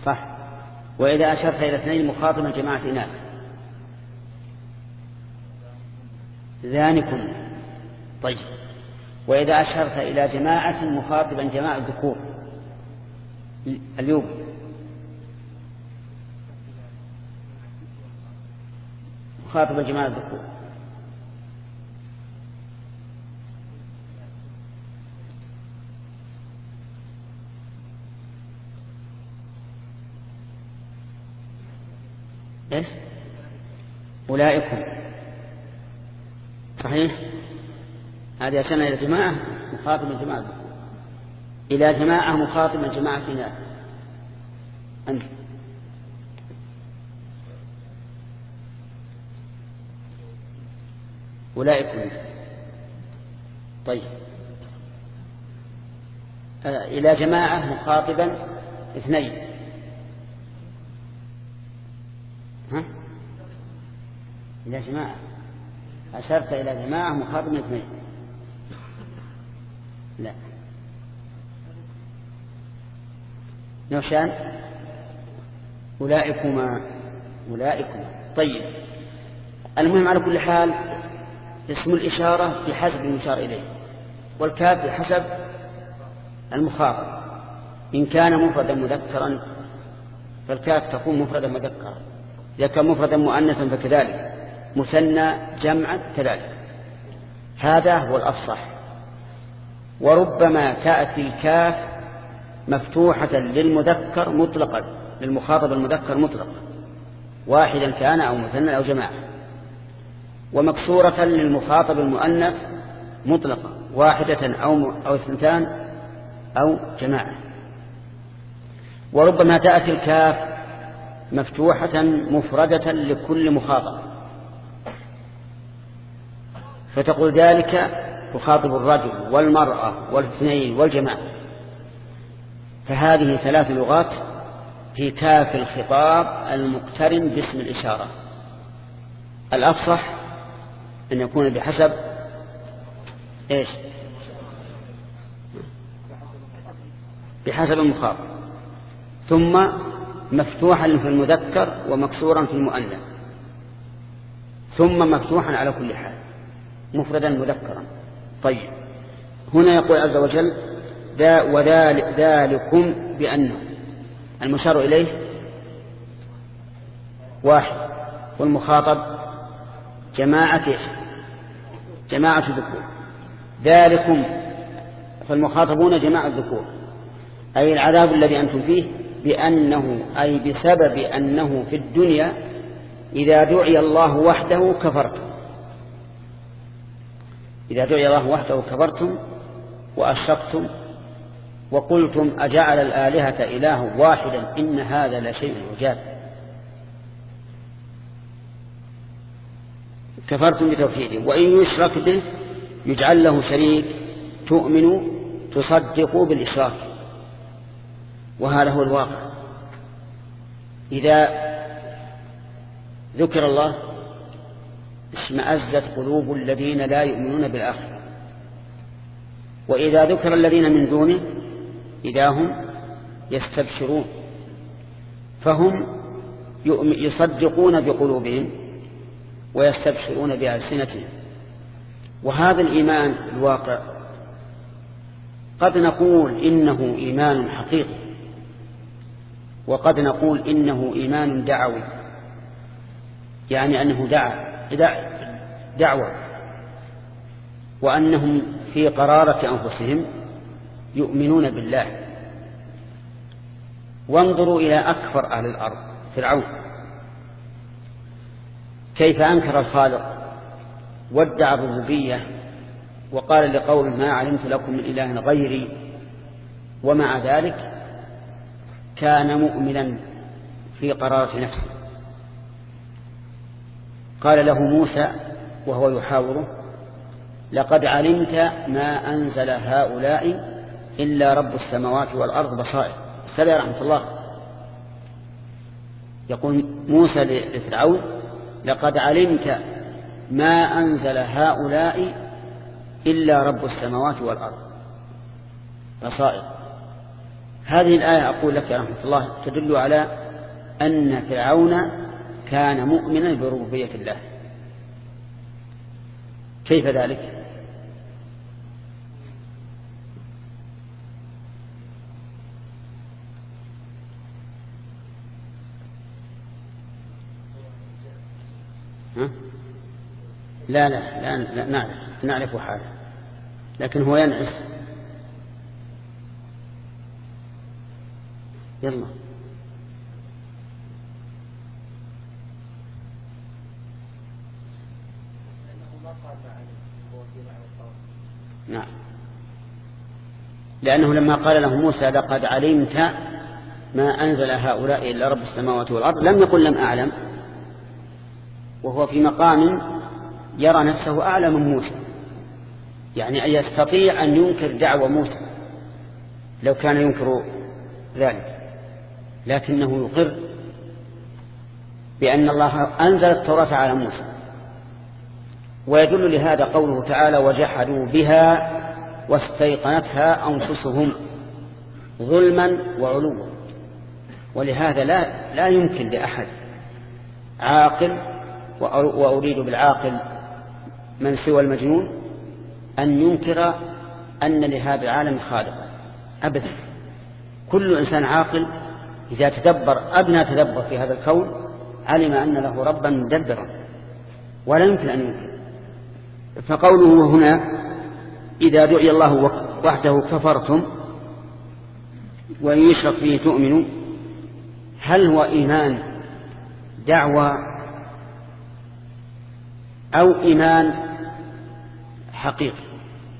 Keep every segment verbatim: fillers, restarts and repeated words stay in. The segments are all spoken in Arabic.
صح. وإذا أشرت إلى اثنين مخاطبا جماعة إناث ذانكم. طيب. وإذا أشرت إلى جماعة مخاطبا جماعة الذكور اليوم مخاطبا جماعة الذكور إيش؟ أولئكم. صحيح. هذه أشرنا إلى جماعة مخاطبا جماعة الذكور إلى جماعة مخاطبا جماعة إناث. أنت أولئكم. طيب. آه إلى جماعة مخاطبا اثنين. ها؟ إلى جماعة أشرت إلى جماعة مخاطبا اثنين. لا نوشان أولئكما أولئكما. طيب. المهم على كل حال اسم الإشارة بحسب المشار إليه والكاف بحسب المخاطب. إن كان مفردا مذكرا فالكاف تكون مفردا مذكرا، إذا كان مفردا مؤنثا فكذلك، مثنى جمعا كذلك. هذا هو الأفصح. وربما تأتي الكاف مفتوحة للمذكر مطلقا، للمخاطب المذكر مطلقا، واحدا كان أو مثنى أو جماعة، ومكسورة للمخاطب المؤنث مطلقا، واحدة أو أو اثنتان أو جماعة. وربما تأتي الكاف مفتوحة مفردة لكل مخاطب، فتقول ذلك تخاطب الرجل والمرأة والاثنين والجماعة. فهذه ثلاث لغات في كاف الخطاب المقترن باسم الإشارة. الأفصح أن يكون بحسب إيش؟ بحسب المخاطب، ثم مفتوحا في المذكر ومكسورا في المؤنث، ثم مفتوحا على كل حال مفردا مذكرا. طيب. هنا يقول عز وجل وذلكم بأنه المشار إليه واحد والمخاطب جماعة جماعة الذكور. ذلكم فالمخاطبون جماعة الذكور، أي العذاب الذي أنتم فيه بأنه أي بسبب أنه في الدنيا إذا دعي الله وحده كفرتم، إذا دعي الله وحده كفرتم وأشركتم وقلتم أجعل الآلهة إله واحدا إن هذا لشيء عجاب. كفرتم بتوحيده، وإن يشرك به يجعل له شريك تؤمنوا تصدقوا بالإشراك. وهذا هو الواقع. إذا ذكر الله اشمأزت قلوب الذين لا يؤمنون بالآخرة، وإذا ذكر الذين من دونه إذا هم يستبشرون، فهم يصدقون بقلوبهم ويستبشرون بألسنتهم. وهذا الإيمان الواقع قد نقول إنه إيمان حقيقي، وقد نقول إنه إيمان دعوي، يعني أنه دعا دعوة، وأنهم في قرارة أنفسهم يؤمنون بالله. وانظروا إلى أكبر أهل الأرض فرعون، كيف أنكر الخالق وادعى الربوبية وقال لقوم ما علمت لكم من إله غيري، ومع ذلك كان مؤمنا في قرارة نفسه. قال له موسى وهو يحاوره لقد علمت ما أنزل هؤلاء إلا رب السماوات والأرض بصائر. كذا رحمة الله يقول موسى لفرعون لقد علمت ما أنزل هؤلاء إلا رب السماوات والأرض بصائر. هذه الآية أقول لك يا رحمة الله تدل على أن فرعون كان مؤمنا بربوبية الله. كيف ذلك؟ ها؟ لا لا لا, لا نعرف نعرف حاله، لكن هو ينعس. يلا نعم، لأنه لما قال له موسى لقد علمت ما أنزل هؤلاء إلا رب السماوات والأرض لم يقل لم أعلم، وهو في مقام يرى نفسه أعلى من موسى، يعني يستطيع أن ينكر دعوى موسى لو كان ينكر ذلك، لكنه يقر بأن الله أنزل التوراة على موسى. ويدل لهذا قوله تعالى وجحدوا بها واستيقنتها أنفسهم ظلما وعلوا. ولهذا لا, لا يمكن لأحد عاقل، وأريد بالعاقل من سوى المجنون، أن ينكر أن لهذا العالم خالقا أبدا. كل إنسان عاقل إذا تدبر أدنى تدبر في هذا الكون علم أن له ربا مدبرا، ولا يمكن أن ينكر. فقوله هنا إذا دعي الله وحده كفرتم وإن يشرك فيه تؤمنوا، هل هو إيمان دعوة أو إيمان حقيقي؟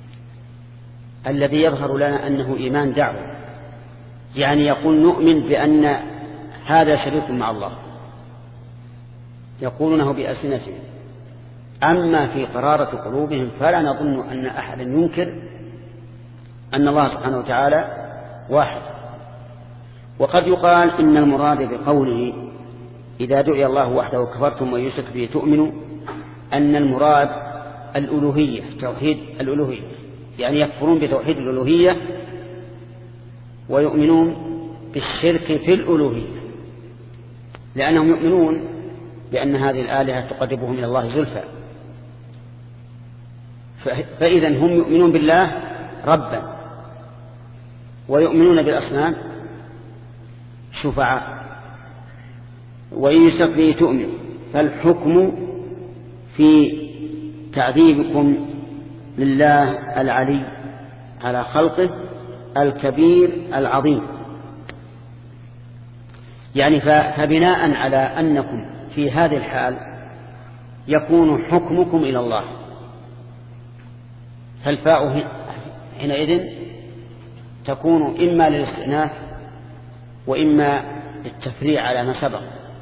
الذي يظهر لنا أنه إيمان دعوة، يعني يقول نؤمن بأن هذا شريك مع الله، يقولونه بألسنتهم، أما في قرارة قلوبهم فلا نظن أن أحدا ينكر أن الله سبحانه وتعالى واحد. وقد يقال إن المراد بقوله إذا دعي الله وحده كفرتم ويشرك به تؤمنوا أن المراد الألوهية، توحيد الألوهية، يعني يكفرون بتوحيد الألوهية ويؤمنون بالشرك في الألوهية، لأنهم يؤمنون بأن هذه الآلهة تقربهم إلى الله زلفى. فإذا هم يؤمنون بالله ربا ويؤمنون بالأصنام شفعاء. وإن يشرك به تؤمن، فالحكم في تعذيبكم لله العلي على خلقه الكبير العظيم، يعني فبناء على أنكم في هذه الحال يكون حكمكم إلى الله، فالفاء حينئذ تكون إما للاستئناف وإما للتفريع على ما سبق،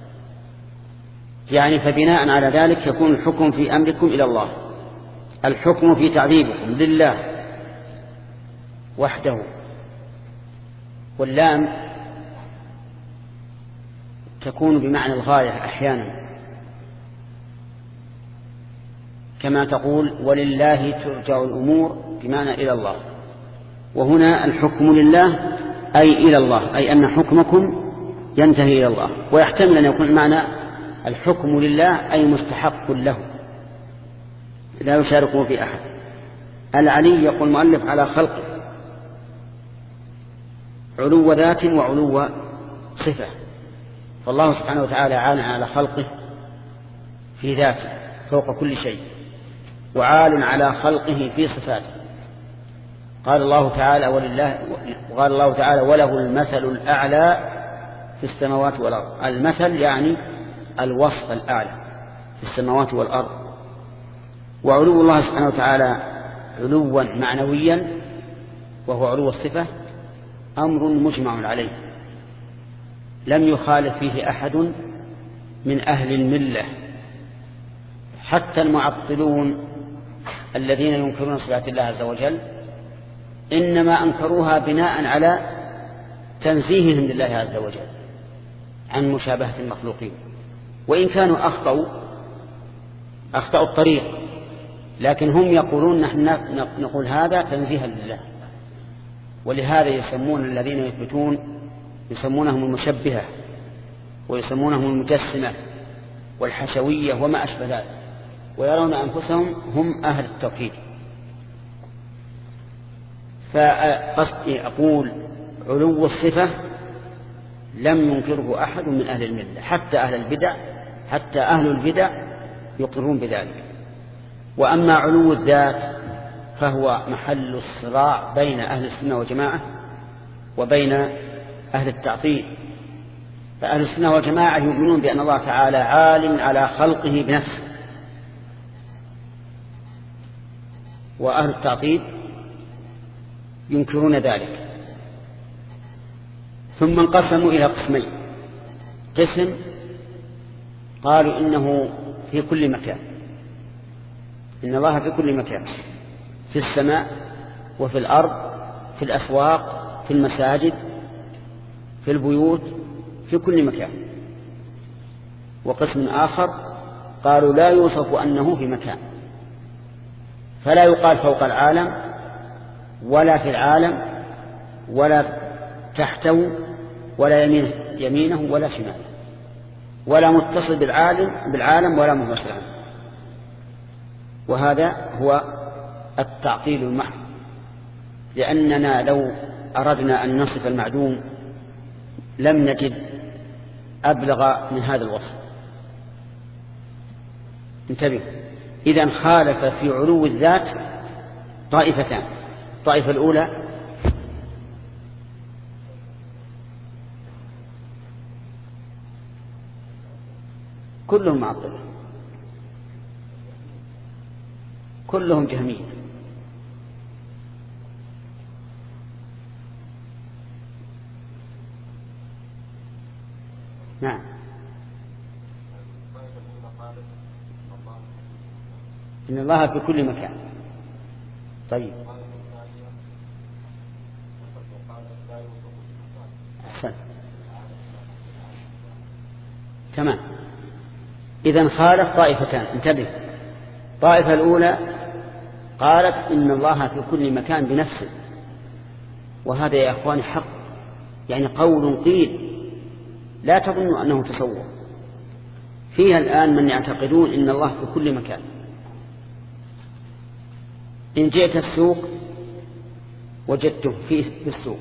يعني فبناء على ذلك يكون الحكم في أمركم إلى الله، الحكم في تعذيبكم لله وحده. واللام تكون بمعنى الغاية أحيانا، كما تقول ولله ترجع الأمور بمعنى إلى الله، وهنا الحكم لله أي إلى الله، أي أن حكمكم ينتهي إلى الله. ويحتمل أن يكون معنى الحكم لله أي مستحق له لا يشاركه في أحد. العلي يقول المؤلف على خلقه، علو ذات وعلو صفة، فالله سبحانه وتعالى عال على خلقه في ذاته فوق كل شيء، وعال على خلقه في صفاته. قال الله تعالى ولله وقال الله تعالى وله المثل الأعلى في السماوات والأرض. المثل يعني الوصف الأعلى في السماوات والأرض. وعلو الله سبحانه وتعالى علوا معنويا وهو علو الصفة أمر مجمع عليه، لم يخالف فيه أحد من أهل الملة، حتى المعطلون الذين ينكرون صفات الله عز وجل إنما أنكروها بناء على تنزيههم لله عز وجل عن مشابهة المخلوقين، وإن كانوا أخطأوا أخطأوا الطريق، لكن هم يقولون نحن نقول هذا تنزيها لله. ولهذا يسمون الذين يثبتون يسمونهم المشبهة ويسمونهم المجسمة والحشوية وما أشبه ذلك، ويرون أنفسهم هم أهل التوحيد. فقصدي أقول علو الصفة لم ينكره أحد من أهل الملة، حتى أهل البدع حتى أهل البدع يقرون بذلك. وأما علو الذات فهو محل الصراع بين أهل السنة والجماعة وبين أهل التعطيل. فأهل السنة والجماعة يؤمنون بأن الله تعالى عال على خلقه بنفسه، وأهل التعطيل ينكرون ذلك. ثم انقسموا إلى قسمين: قسم قالوا إنه في كل مكان، إن الله في كل مكان، في السماء وفي الأرض، في الأسواق، في المساجد، في البيوت، في كل مكان. وقسم آخر قالوا لا يوصف أنه في مكان، فلا يقال فوق العالم ولا في العالم ولا تحته ولا يمين يمينه ولا شماله، ولا متصل بالعالم بالعالم ولا منفصل عنه. وهذا هو التعطيل المحض، لأننا لو أردنا أن نصف المعدوم لم نجد أبلغ من هذا الوصف. انتبه، إذن خالف في علو الذات طائفتان: الطائفة الأولى كلهم معطلة، كلهم جهمية. نعم، إن الله في كل مكان. طيب، أحسن، تمام. إذن خالف طائفتان، انتبه. الطائفة الأولى قالت إن الله في كل مكان بنفسه، وهذا يا أخواني حق، يعني قول قيل، لا تظنوا أنه تصور. فيها الآن من يعتقدون إن الله في كل مكان. إن جئت السوق وجدته فيه في السوق،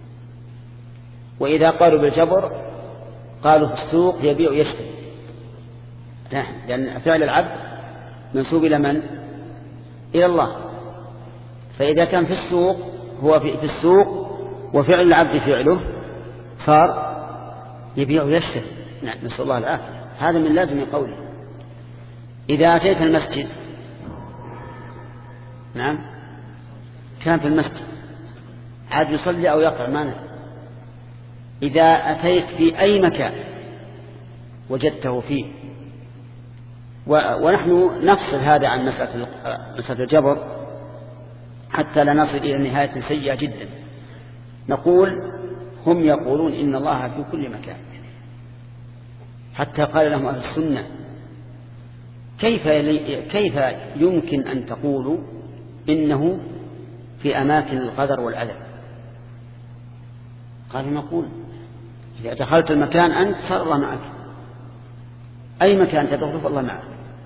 وإذا قالوا بالجبر قالوا في السوق يبيع ويشتري، لأن فعل العبد منسوب إلى من؟ إلى الله. فإذا كان في السوق هو في السوق وفعل العبد فعله، صار يبيع ويشتري. نعم، نسأل الله العافية. هذا من لازم قوله. إذا أتيت المسجد، نعم، كان في المسجد عاد يصلي أو يقرأ معنا. إذا أتيت في أي مكان وجدته فيه، ونحن نفصل هذا عن مسألة مسألة الجبر حتى لا نصل إلى نهاية سيئة جدا. نقول هم يقولون إن الله في كل مكان، حتى قال لهم أهل السنة: كيف كيف يمكن أن تقولوا إنه في أماكن القدر والعذاب؟ قالوا: نقول إذا دخلت المكان أنت صار الله معك، أي مكان تدخل فالله معك.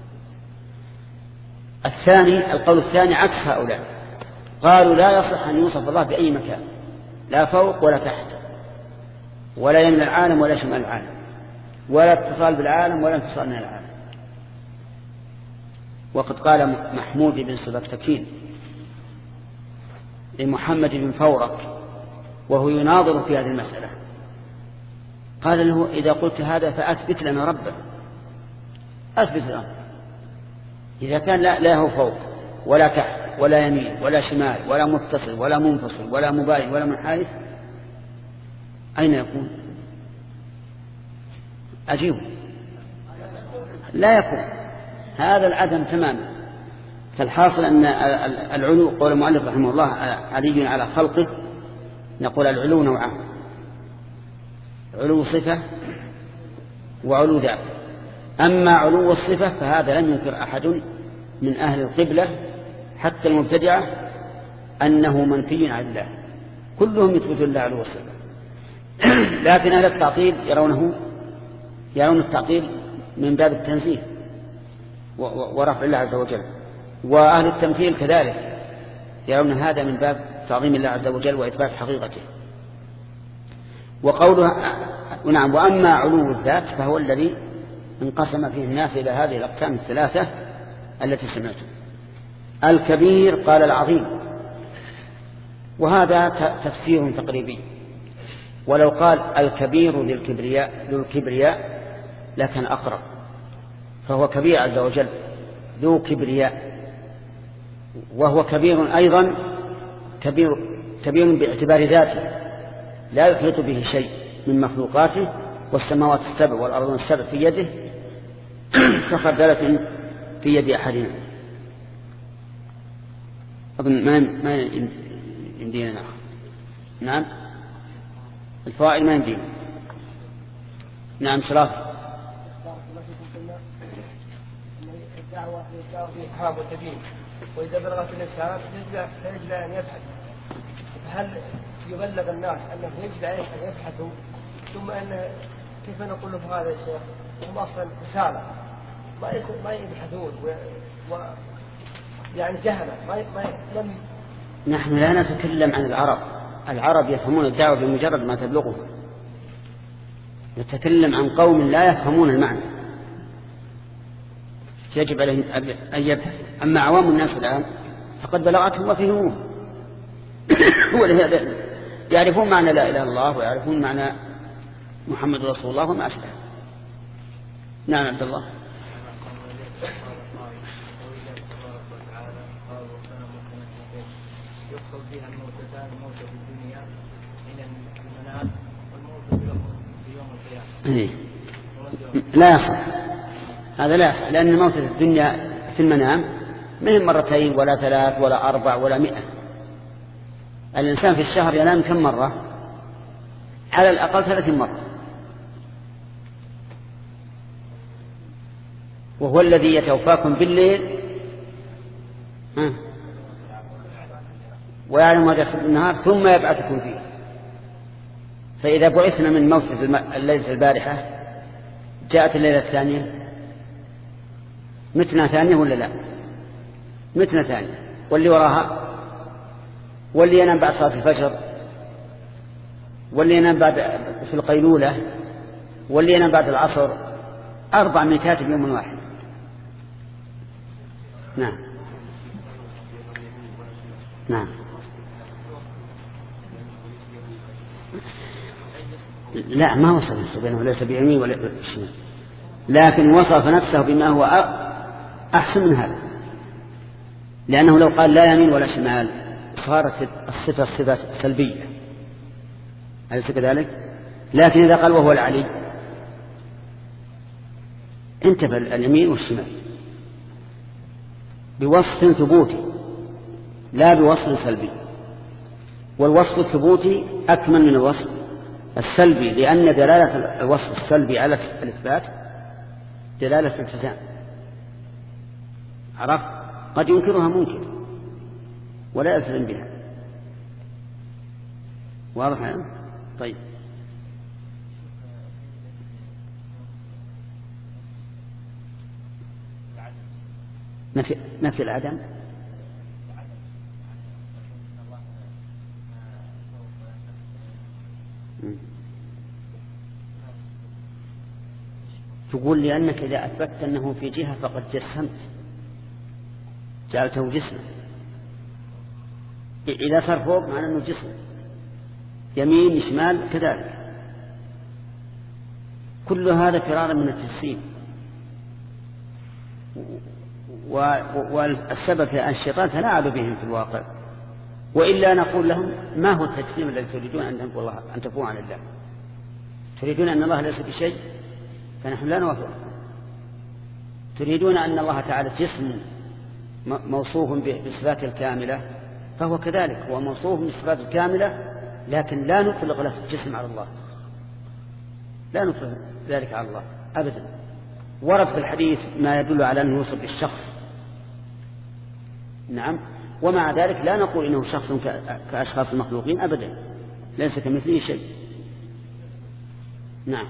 الثاني، القول الثاني عكس هؤلاء، قالوا لا يصح أن يوصف الله بأي مكان، لا فوق ولا تحت، ولا يمن العالم ولا شمال العالم، ولا اتصال بالعالم ولا انفصال من العالم. وقد قال محمود بن سبكتكين لمحمد بن فورك وهو يناظر في هذه المسألة، قال له: إذا قلت هذا فأثبت لنا ربا، أثبت لنا. إذا كان لا, لا هو فوق ولا تحت ولا يمين ولا شمال ولا متصل ولا منفصل ولا مباين ولا منحرف، أين يكون؟ أجيب، لا يكون. هذا العدم تماما. فالحاصل أن العلو، قول المؤلف رحمه الله: علي على خلقه. نقول العلو نوعان: علو صفة وعلو ذات. أما علو الصفة فهذا لم ينكر أحد من أهل القبلة حتى المبتدعة أنه منفي عن الله، كلهم يثبتون الله عليه وسلم. لكن أهل التعطيل يرونه يرون التعطيل من باب التنزيه ورفع الله عز وجل، وأهل التمثيل كذلك يرون هذا من باب تعظيم الله عز وجل وإثبات حقيقته. وقولها نعم. وأما علو الذات فهو الذي انقسم فيه الناس إلى هذه الأقسام الثلاثة التي سمعتم. الكبير قال العظيم، وهذا تفسير تقريبي، ولو قال الكبير للكبرياء للكبرياء لكن أقرب، فهو كبير عز وجل ذو كبرياء، وهو كبير أيضا كبير كبير باعتبار ذاته لا يحيط به شيء من مخلوقاته، والسماوات السبع والأرض السبع في يده كخردلة في يد أحدنا. أظن ما ما يمدينا نعم نعم الفوائد ما يمدينا نعم شراف. الدعوة للدعوة في إفهام والتبيين، وإذا بلغت الإرسالات يجب أن يبحث، فهل يبلغ الناس أنه يجب عليه أن يبحثوا، ثم أن كيف نقول له هذا يا شيخ هم أصلا رسالة ما ما يبحثون و يعني جهلة ما ما لم. نحن لا نتكلم عن العرب، العرب يفهمون الدعوة بمجرد ما تبلغهم، نتكلم عن قوم لا يفهمون المعنى يجب عليهم أن يبحث. أما عوام الناس الآن فقد بلغتهم وفهموه ولهذا يعرفون معنى لا إله إلا الله ويعرفون معنى محمد رسول الله وما أشبه. نعم عبد الله. يقصد بها الموتتان، الموت في الدنيا من المنام والموت في يوم القيامة. لا يصح هذا، لا يصح، لأن الموت في الدنيا في المنام من مرتين ولا ثلاث ولا أربع ولا مئة. الإنسان في الشهر ينام كم مرة؟ على الأقل ثلاثين مرة، وهو الذي يتوفاكم بالليل ويعلم ما يدخل النهار ثم يبعثكم فيه. فإذا بعثنا من موت الليلة البارحة جاءت الليلة الثانية متنا ثانية ولا لا؟ متنا ثانية، واللي وراها، واللي ينام بعد صلاة الفجر، واللي ينام بعد في القيلولة، واللي ينام بعد العصر، أربع ميتات بيوم واحد. نعم نعم لا ما وصف نفسه بينه ليس بيمين ولا بشمال، لكن وصف نفسه بما هو أحسن من هذا، لأنه لو قال لا يمين ولا شمال صارت الصفة صفة سلبية، أليس كذلك؟ لكن إذا قال وهو العلي انتبه اليمين والشمال بوصف ثبوتي لا بوصف سلبي، والوصف الثبوتي أكمل من الوصف السلبي، لأن دلالة الوصف السلبي على الإثبات دلالة الالتزام. عرف؟ قد ينكرها منكر ولا يلتزم بها. واضح هذا؟ طيب نفي نفي العدم تقول لأنك إذا أثبتت أنه في جهة فقد جسمت جعلته جسما، إذا صار فوق معنى أنه جسم، يمين شمال كذلك، كل هذا فرارا من التجسيم. والسبب في أن الشيطان تلاعب بهم في الواقع، وإلا نقول لهم ما هو التجسيم الذي تريدون أن تفوه عن الله؟ تريدون أن الله ليس بشيء فنحن لا نوافق. تريدون أن الله تعالى جسم موصوف بالصفات الكاملة، فهو كذلك هو موصوف بالصفات الكاملة، لكن لا نطلق له الجسم على الله، لا نطلق ذلك على الله أبدا. ورد في الحديث ما يدل على أنه يوصف بالشخص. نعم ومع ذلك لا نقول إنه شخص كأشخاص المخلوقين أبدا، ليس كمثله شيء. نعم.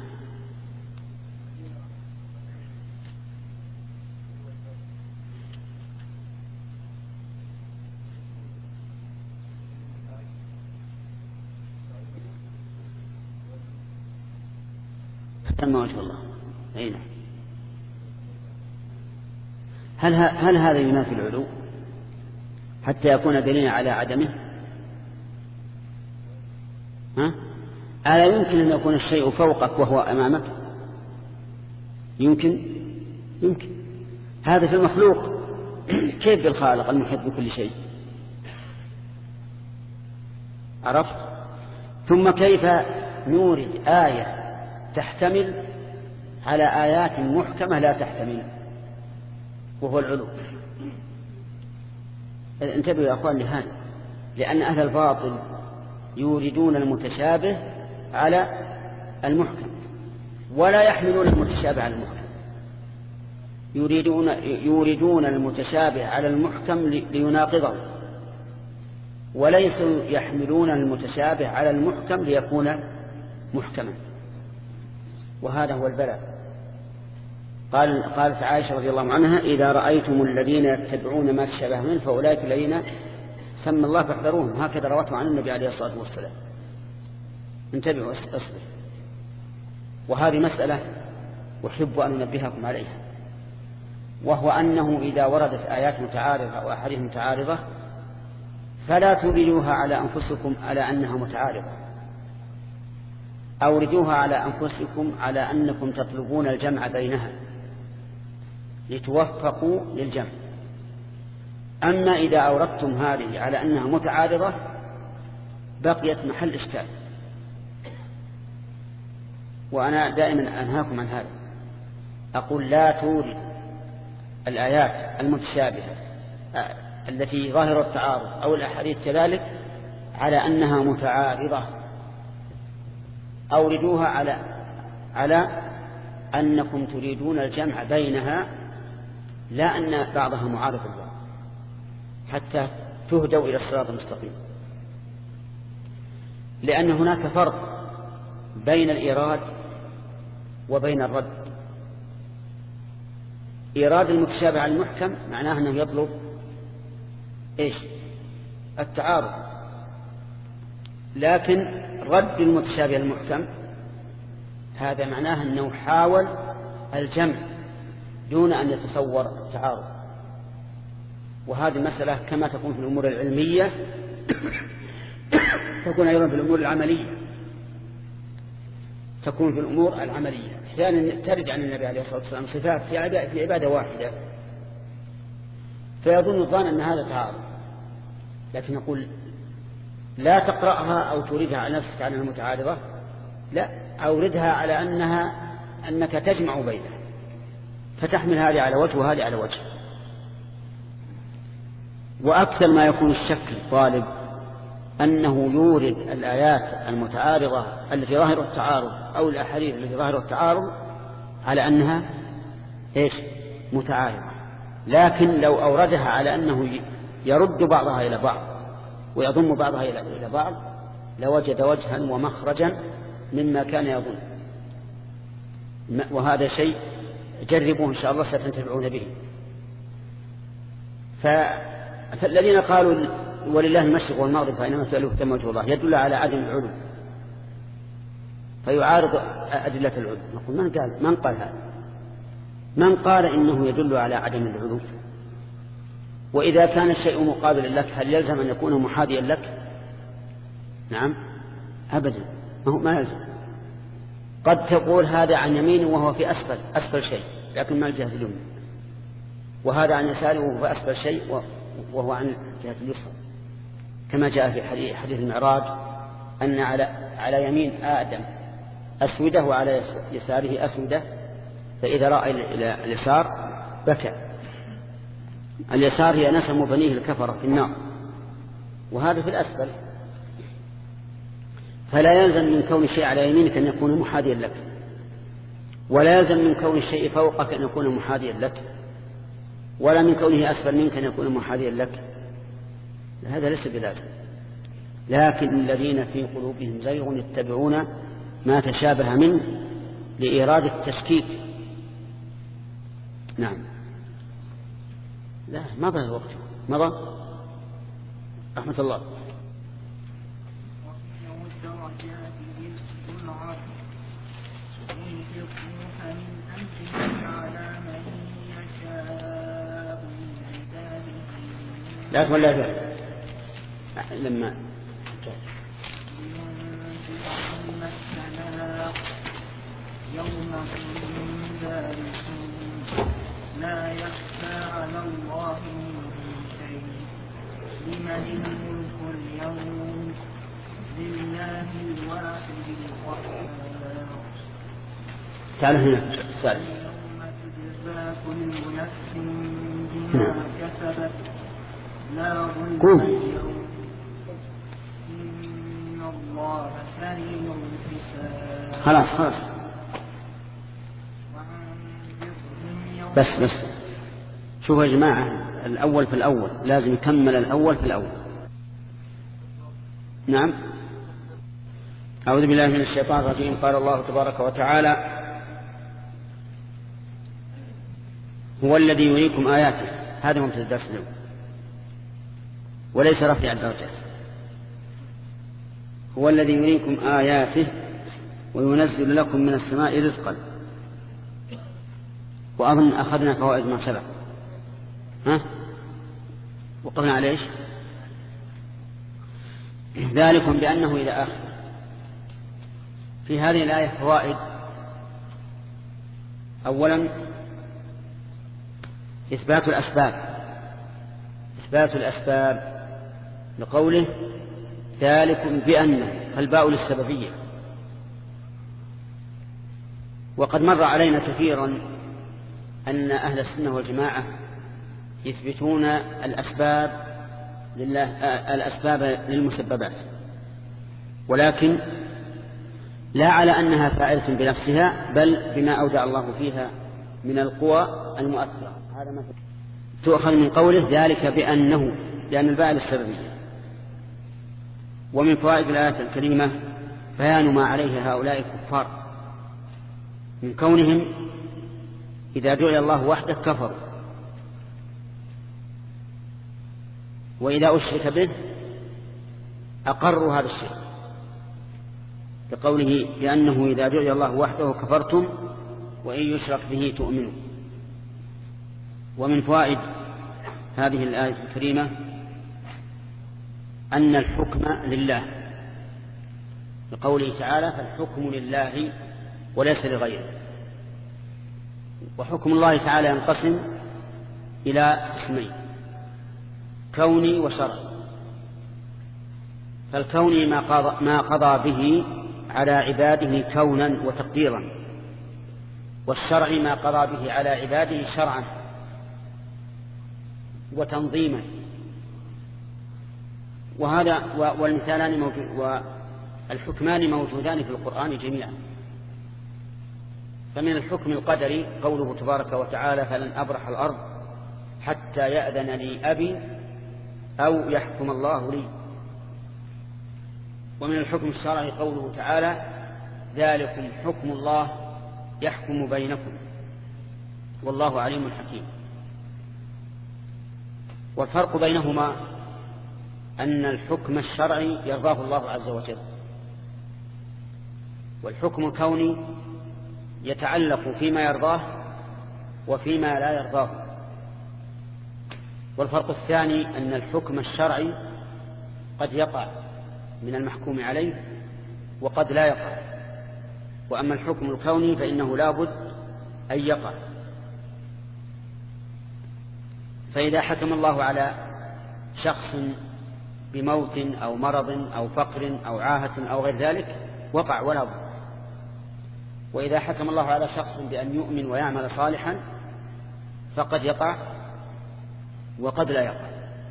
تم وجه الله. أين هل, هل هذا ينافي العلو حتى يكون دليلا على عدمه؟ ها؟ ألا يمكن أن يكون الشيء فوقك وهو أمامك؟ يمكن يمكن هذا في المخلوق. كيف بالخالق المحيط بكل شيء؟ عرفت؟ ثم كيف نورد آية تحتمل على آيات محكمة لا تحتمل وهو العلو؟ انتبهوا يا أخوان لهذا، لأن أهل الباطل يوردون المتشابه على المحكم ولا يحملون المتشابه على المحكم، يريدون يوردون المتشابه على المحكم ليناقضه، وليسوا يحملون المتشابه على المحكم ليكون محكما. وهذا هو البلاء. قال قالت عائشة رضي الله عنها: إذا رأيتم الذين يتبعون ما تشابه منه فأولئك الذين سمى الله فاحذروهم. هكذا روته عن النبي عليه الصلاة والسلام. انتبهوا اصبر. وهذه مسألة أحب أن أنبهكم عليها، وهو أنه إذا وردت آيات متعارضة أو أحاديث متعارضة فلا تريدوها على أنفسكم على أنها متعارضة، أوردوها على أنفسكم على أنكم تطلبون الجمع بينها لتوفقوا للجمع. أما إذا أوردتم هذه على أنها متعارضة بقيت محل إشكال. وأنا دائما أنهاكم عن هذا، أقول لا تورد الآيات المتشابهة التي ظاهر التعارض أو الأحاديث كذلك على أنها متعارضة، أوردوها على على أنكم تريدون الجمع بينها لا أن بعضها معارض لبعض حتى تهدوا إلى الصراط المستقيم. لأن هناك فرق بين الإيراد وبين الرد. إيراد المتشابه على المحكم معناه أنه يطلب إيش؟ التعارض، لكن رد المتشابه المحكم هذا معناه أنه حاول الجمع دون أن يتصور التعارض. وهذه مسألة كما تكون في الأمور العلمية تكون أيضا في الأمور العملية تكون في الأمور العملية أحيانا ترد عن النبي عليه الصلاة والسلام صفات في عبادة واحدة فيظن الظان أن هذا تعارض، لكن نقول لا تقرأها أو توردها على نفسك على أنها متعارضة، لا، أوردها على أنها أنك تجمع بينها، فتحمل هذه على وجه وهذه على وجه. وأكثر ما يكون الشك الطالب أنه يورد الآيات المتعارضة التي ظاهر التعارض أو الأحاديث التي ظاهر التعارض على أنها إيش؟ متعارضة، لكن لو أوردها على أنه يرد بعضها إلى بعض ويضم بعضها إلى بعض لوجد وجها ومخرجا مما كان يظن. وهذا شيء جربوه إن شاء الله ستنتفعون به. فالذين قالوا ولله المشرق والمغرب فإنما تولوا ثم وجه الله يدل على عدم العلو فيعارض أدلة العلو. نقول من قال من قال هذا؟ من قال إنه يدل على عدم العلو؟ وإذا كان الشيء مقابلا لك هل يلزم أن يكون محاذيا لك؟ نعم أبدا، ما يلزم. قد تقول هذا عن يمينه وهو في أسفل أسفل شيء لكن ما الجهة اليمنى، وهذا عن يساره وهو في أسفل شيء وهو عن جهة اليسرى، كما جاء في حديث المعراج أن على على يمين آدم أسودة وعلى يساره أسودة، فإذا رأى إلى اليسار بكى. اليسار هي نسم بنيه الكفرة في النار، وهذا في الأسفل. فلا يلزم من كون الشيء على يمينك أن يكون محاذيا لك، ولا يلزم من كون الشيء فوقك أن يكون محاذيا لك، ولا من كونه أسفل منك أن يكون محاذيا لك. هذا ليس بلازم، لكن الذين في قلوبهم زيغ يتبعون ما تشابه منه لإيراد التشكيك. نعم. لا مضى الوقت، مضى رحمة الله. لا ولا لا لما يوم لا يخفى على الله من شيء لمن الملك اليوم لله الواحد القهار. تعال هنا سؤال. يوم تجزى كل نفس بما كسبت لا ظلم اليوم إن الله سريع الحساب. خلاص خلاص بس بس شوفوا يا جماعة، الأول في الأول لازم يكمل الأول في الأول. نعم. أعوذ بالله من الشيطان الرجيم. قال الله تبارك وتعالى هو الذي يريكم آياته. هذا ممتاز الدرس اليوم وليس رفع الدرجات. هو الذي يريكم آياته وينزل لكم من السماء رزقا. وأظن أخذنا فوائد ما سبق. ها وقفنا على إيش؟ ذلكم بأنه إلى آخر. في هذه الآية فوائد. أولا إثبات الأسباب، إثبات الأسباب لقوله ذلكم بأنه، فالباء للسببية. وقد مر علينا كثيرا أن أهل السنة والجماعة يثبتون الأسباب لله، الأسباب للمسببات، ولكن لا على أنها فاعلة بنفسها، بل بما أودع الله فيها من القوى المؤثرة. هذا ما تؤخذ من قوله ذلك بأنه، لأن الباء للسببية. ومن فوائد الآية الكريمة بيان ما عليه هؤلاء الكفار من كونهم إذا دعي الله وحده كفروا، وإذا أشرك به أقروا هذا الشرك، لقوله بأنه إذا دعي الله وحده كفرتم وإن يشرك به تؤمنوا. ومن فوائد هذه الآية الكريمة أن الحكم لله، لقوله تعالى فالحكم لله وليس لغيره. وحكم الله تعالى ينقسم إلى قسمين، كوني وشرعي. فالكوني ما قضى, ما قضى به على عباده كونا وتقديرا، والشرعي ما قضى به على عباده شرعا وتنظيما. وهذا والمثالان موجود والحكمان موجودان في القرآن جميعا. فمن الحكم القدري قوله تبارك وتعالى فلن أبرح الأرض حتى يأذن لي أبي أو يحكم الله لي. ومن الحكم الشرعي قوله تعالى ذلكم حكم الله يحكم بينكم والله عليم حكيم. والفرق بينهما أن الحكم الشرعي يرضاه الله عز وجل، والحكم الكوني يتعلق فيما يرضاه وفيما لا يرضاه. والفرق الثاني أن الحكم الشرعي قد يقع من المحكوم عليه وقد لا يقع، وأما الحكم الكوني فإنه لا بد أن يقع. فإذا حكم الله على شخص بموت أو مرض أو فقر أو عاهة أو غير ذلك وقع ولا بد. وإذا حكم الله على شخص بأن يؤمن ويعمل صالحا فقد يقع وقد لا يقع.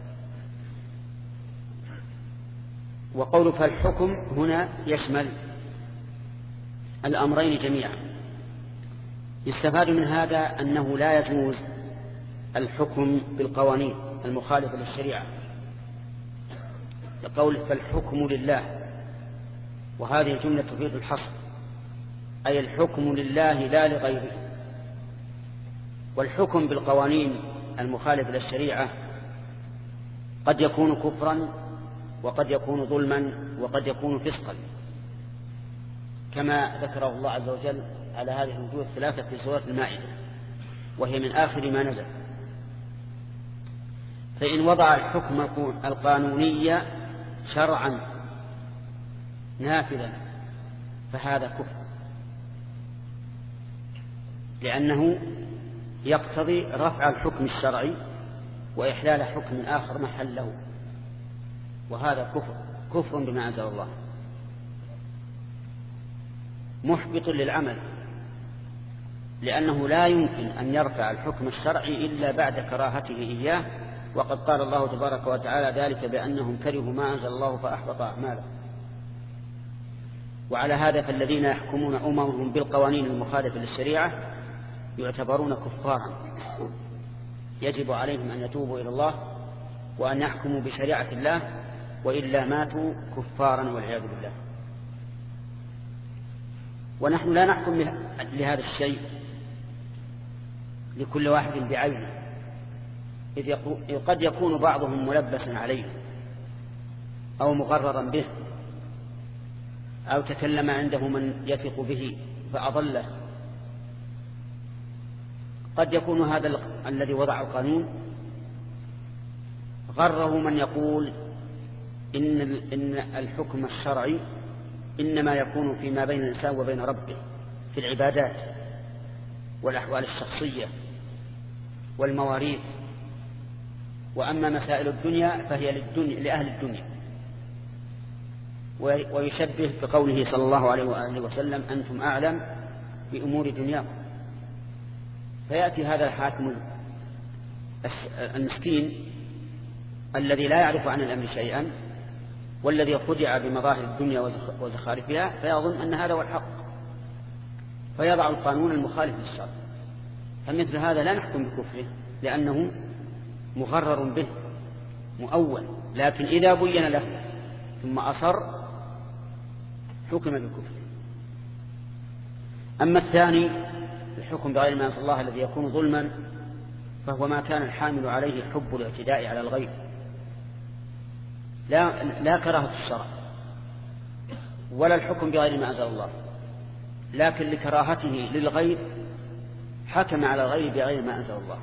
وقول فالحكم هنا يشمل الأمرين جميعا. يستفاد من هذا أنه لا يجوز الحكم بالقوانين المخالفة للشريعة، لقوله فالحكم لله، وهذه الجملة تفيد الحصر، أي الحكم لله لا لغيره. والحكم بالقوانين المخالفة للشريعة قد يكون كفرا وقد يكون ظلما وقد يكون فسقا، كما ذكره الله عز وجل على هذه الوجوه الثلاثة في سورة المائدة، وهي من آخر ما نزل. فإن وضع الحكم القانوني شرعا نافذا فهذا كفر، لأنه يقتضي رفع الحكم الشرعي وإحلال حكم آخر محله، وهذا كفر كفر بما أنزل الله، محبط للعمل، لأنه لا يمكن أن يرفع الحكم الشرعي إلا بعد كراهته إياه، وقد قال الله تبارك وتعالى ذلك بأنهم كرهوا ما أنزل الله فأحبط أعمالهم. وعلى هذا فالذين يحكمون أممهم بالقوانين المخالفة للشريعة يعتبرون كفارا، يجب عليهم أن يتوبوا إلى الله وأن يحكموا بشريعة الله، وإلا ماتوا كفارا والعياذ بالله. ونحن لا نحكم لهذا الشيء لكل واحد بعينه، إذ قد يكون بعضهم ملبسا عليه أو مغررا به أو تكلم عنده من يثق به فأضله. قد يكون هذا الذي وضع القانون غره من يقول إن إن الحكم الشرعي إنما يكون فيما بين الإنسان وبين ربه في العبادات والأحوال الشخصية والمواريث، وأما مسائل الدنيا فهي للدنيا لأهل الدنيا. ويشبه بقوله صلى الله عليه وآله وسلم أنتم أعلم بأمور دنياكم. فيأتي هذا الحاكم المسكين الذي لا يعرف عن الأمر شيئا والذي خدع بمظاهر الدنيا وزخارفها فيظن أن هذا هو الحق، فيضع القانون المخالف للشرع. فمثل هذا لا نحكم بكفره لأنه مغرر به مؤول، لكن إذا بين له ثم أصر حكم بالكفر. أما الثاني الحكم بغير ما أنزل الله الذي يكون ظلما، فهو ما كان الحامل عليه حب الاعتداء على الغير، لا, لا كراهة الشرع ولا الحكم بغير ما أنزل الله، لكن لكراهته للغير حكم على الغير بغير ما أنزل الله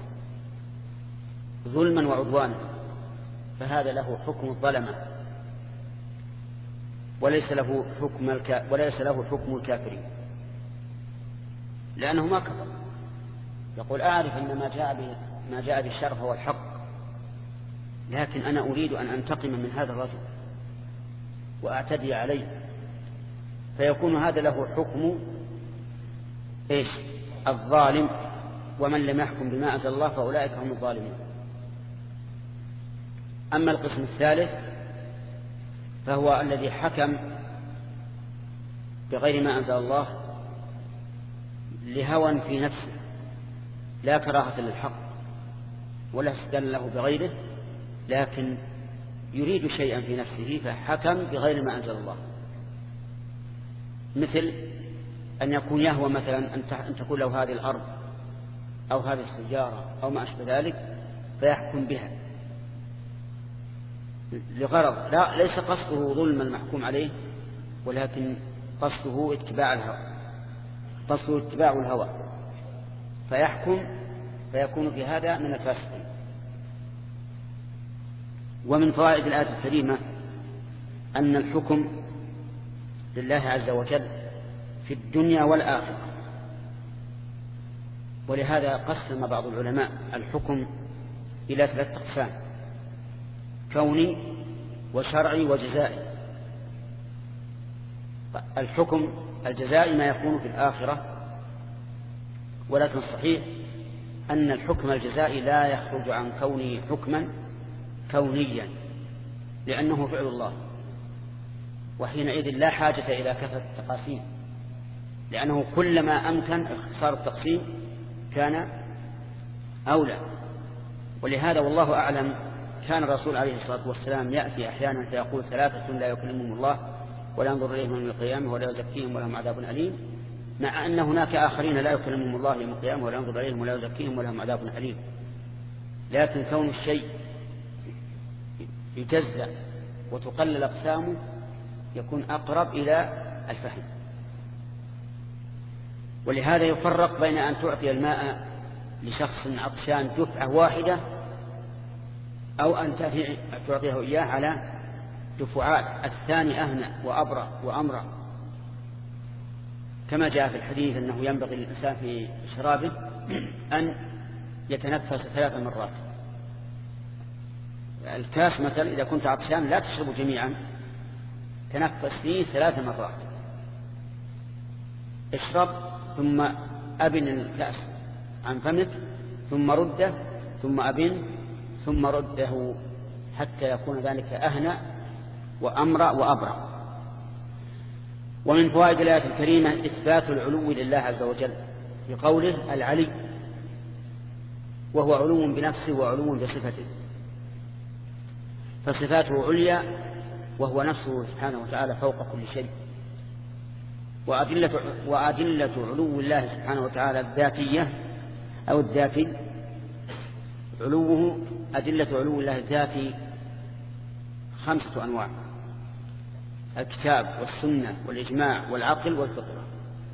ظلما وعدوانا، فهذا له حكم الظلمة وليس له حكم الك... وليس له حكم الكافرين، لأنه ما كفر. يقول أعرف أن ما جاء به ما جاء بالشرع هو الحق، لكن أنا أريد أن أنتقم من هذا الرجل وأعتدي عليه، فيكون هذا له حكم إيش؟ الظالم، ومن لم يحكم بما أنزل الله فأولئك هم الظالمون. أما القسم الثالث فهو الذي حكم بغير ما أنزل الله لهوى في نفسه لا كراهة للحق ولا استدل له بغيره، لكن يريد شيئا في نفسه فحكم بغير ما أنزل الله، مثل أن يكون يهوى مثلا أن تكون له هذه الأرض أو هذه السيارة أو ما أشبه ذلك فيحكم بها لغرض لا ليس قصده ظلم المحكوم عليه، ولكن قصده اتباع الهوى قصده اتباع الهوى فيحكم، فيكون في هذا من الفاسقين. ومن فوائد الآية الكريمة أن الحكم لله عز وجل في الدنيا والآخرة، ولهذا قسم بعض العلماء الحكم إلى ثلاثة أقسام: كوني وشرعي وجزائي. الحكم الجزائي ما يكون في الآخرة، ولكن الصحيح أن الحكم الجزائي لا يخرج عن كونه حكما كونيا، لأنه فعل الله، وحينئذ لا حاجة إلى كثرة التقاسيم، لأنه كلما أمكن اختصار التقسيم كان أولى. ولهذا والله أعلم كان الرسول عليه الصلاة والسلام يأتي أحيانا فيقول ثلاثة لا يكلمهم الله ولا ينظر إليهم يوم القيامة ولا يزكيهم ولهم عذاب أليم، مع أن هناك آخرين لا يكلمهم الله يوم القيامة ولا ينظر إليهم ولا يزكيهم ولهم عذاب أليم. لكن كون الشيء يجزأ وتقلل أقسامه يكون أقرب إلى الفهم. ولهذا يفرق بين أن تعطي الماء لشخص عطشان دفعة واحدة أو أن تعطيه إياه على دفعات، الثاني أهنأ وأبرأ وأمرأ، كما جاء في الحديث أنه ينبغي للإنسان في شرابه أن يتنفس ثلاث مرات. الكاس مثلا إذا كنت عطشان لا تشربه جميعا، تنفس فيه ثلاث مرات، اشرب ثم أبن الكأس عن فمك ثم رده ثم أبن ثم رده حتى يكون ذلك أهنأ وأمرأ وأبرأ. ومن فوائد الآية الكريمة إثبات العلو لله عز وجل في قوله العلي، وهو علو بنفسه وعلو بصفته، فصفاته عليا وهو نفسه سبحانه وتعالى فوق كل شيء. وأدلة, وأدلة علو الله سبحانه وتعالى الذاتية أو الذاتي، علوه أدلة علو الله الذاتي خمسة أنواع: الكتاب والسنة والإجماع والعقل والفطرة.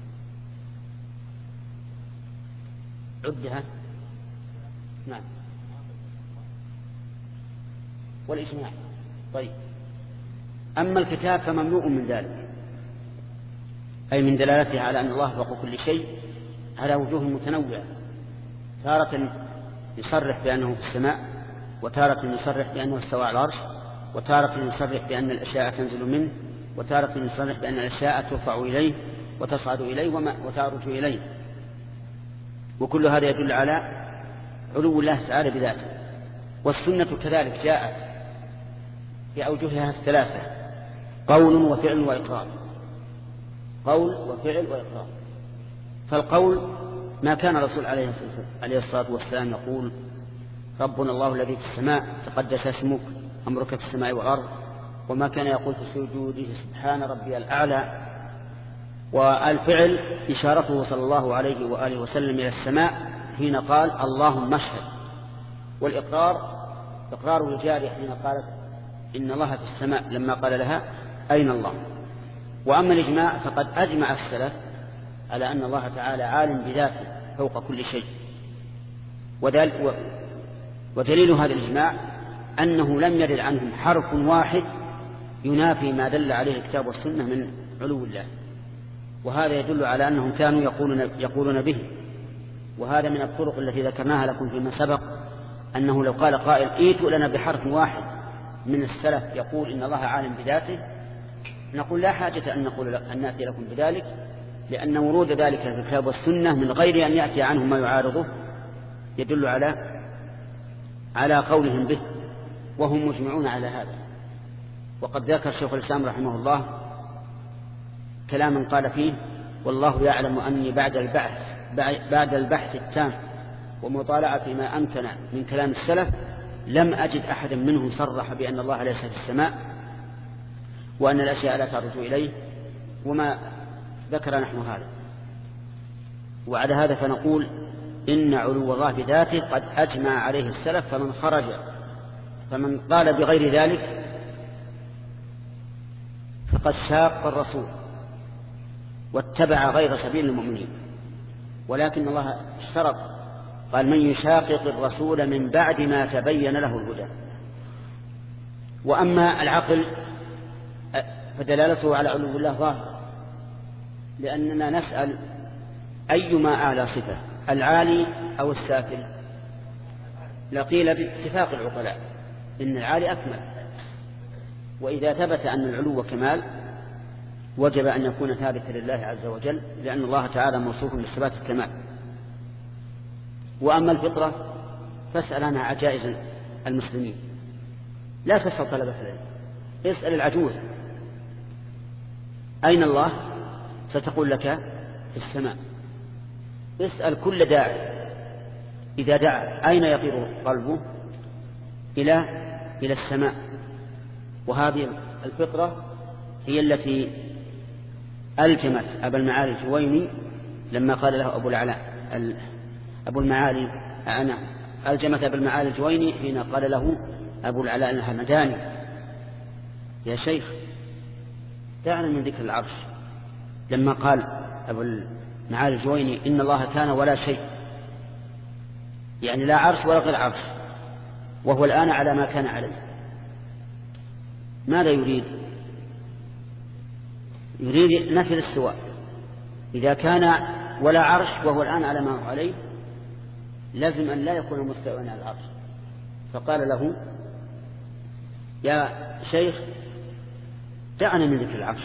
عدها. نعم. والإجماع. طيب، أما الكتاب فمملوء من ذلك، أي من دلالته على أن الله فوق كل شيء على وجوه متنوعة، تارة يصرح بأنه في السماء، وتارة يصرح بأنه استوى على العرش، وتارة يصرح بأن الأشياء تنزل منه، وتارة يصرح بأن الأشياء ترفع إليه وتصعد إليه وتعرج إليه. وكل هذا يدل على علو الله تعالى بذاته. والسنة كذلك جاءت في أوجهها الثلاثة: قول وفعل وإقرار. قول وفعل وإقرار. فالقول ما كان الرسول عليه الصلاة والسلام يقول ربنا الله الذي في السماء تقدس اسمك أمرك في السماء والأرض، وما كان يقول في سجوده سبحان ربي الأعلى. والفعل إشارته صلى الله عليه وآله وسلم إلى السماء حين قال اللهم اشهد. والإقرار إقرار الجارية حين قالت إن الله في السماء لما قال لها أين الله. وأما الإجماع فقد أجمع السلف على أن الله تعالى عالم بذاته فوق كل شيء. ودليل هذا الإجماع أنه لم يرد عنهم حرف واحد ينافي ما دل عليه الكتاب والسنة من علو الله، وهذا يدل على أنهم كانوا يقولون, يقولون به. وهذا من الطرق التي ذكرناها لكم فيما سبق، أنه لو قال قائل ائتوا لنا بحرف واحد من السلف يقول إن الله عالم بذاته، نقول لا حاجة أن نقول أن نأتي لكم بذلك، لأن ورود ذلك في الكتاب والسنة من غير أن يأتي عنه ما يعارضه يدل على على قولهم به، وهم مجمعون على هذا. وقد ذكر شيخ الإسلام رحمه الله كلاما قال فيه والله يعلم أني بعد البحث بعد البحث التام ومطالعة ما أمكن من كلام السلف لم أجد أحدا منهم صرح بأن الله ليس في السماء وأن الأشياء لا تعرج إليه، وما ذكر نحن هذا. وعلى هذا فنقول إن علو الله بذاته قد أجمع عليه السلف، فمن خرج فمن قال بغير ذلك فقد شاق الرسول واتبع غير سبيل المؤمنين. ولكن الله اشترط قال من يشاقق الرسول من بعد ما تبين له الهدى. وأما العقل فدلالته على علو الله ظاهر، لأننا نسأل أيما أعلى صفة العالي أو السافل؟ لقيل باتفاق العقلاء إن العالي أكمل. وإذا ثبت أن العلو كمال وجب أن يكون ثابتا لله عز وجل، لأن الله تعالى موصوف بصفات الكمال. وأما الفطرة فاسأل عنها عجائز المسلمين، لا تسأل طلبة العلم، اسأل العجوز أين الله فتقول لك في السماء. اسأل كل داعي إذا دعا أين يطير قلبه؟ إلى إلى السماء. وهذه الفطرة هي التي ألجمت أبا المعالي الجويني لما قال له أبو العلاء أبو المعالي أنا ألجمت أبا المعالي الجويني حين قال له أبو العلاء الهمداني يا شيخ دعنا من ذكر العرش، لما قال أبو المعالي الجويني إن الله كان ولا شيء، يعني لا عرش ولا غير عرش، وهو الآن على ما كان عليه. ماذا يريد؟ يريد نفي الاستواء. إذا كان ولا عرش وهو الآن على ما هو عليه لازم أن لا يكون مستوى على العرش. فقال له يا شيخ دعنا من ذكر العرش،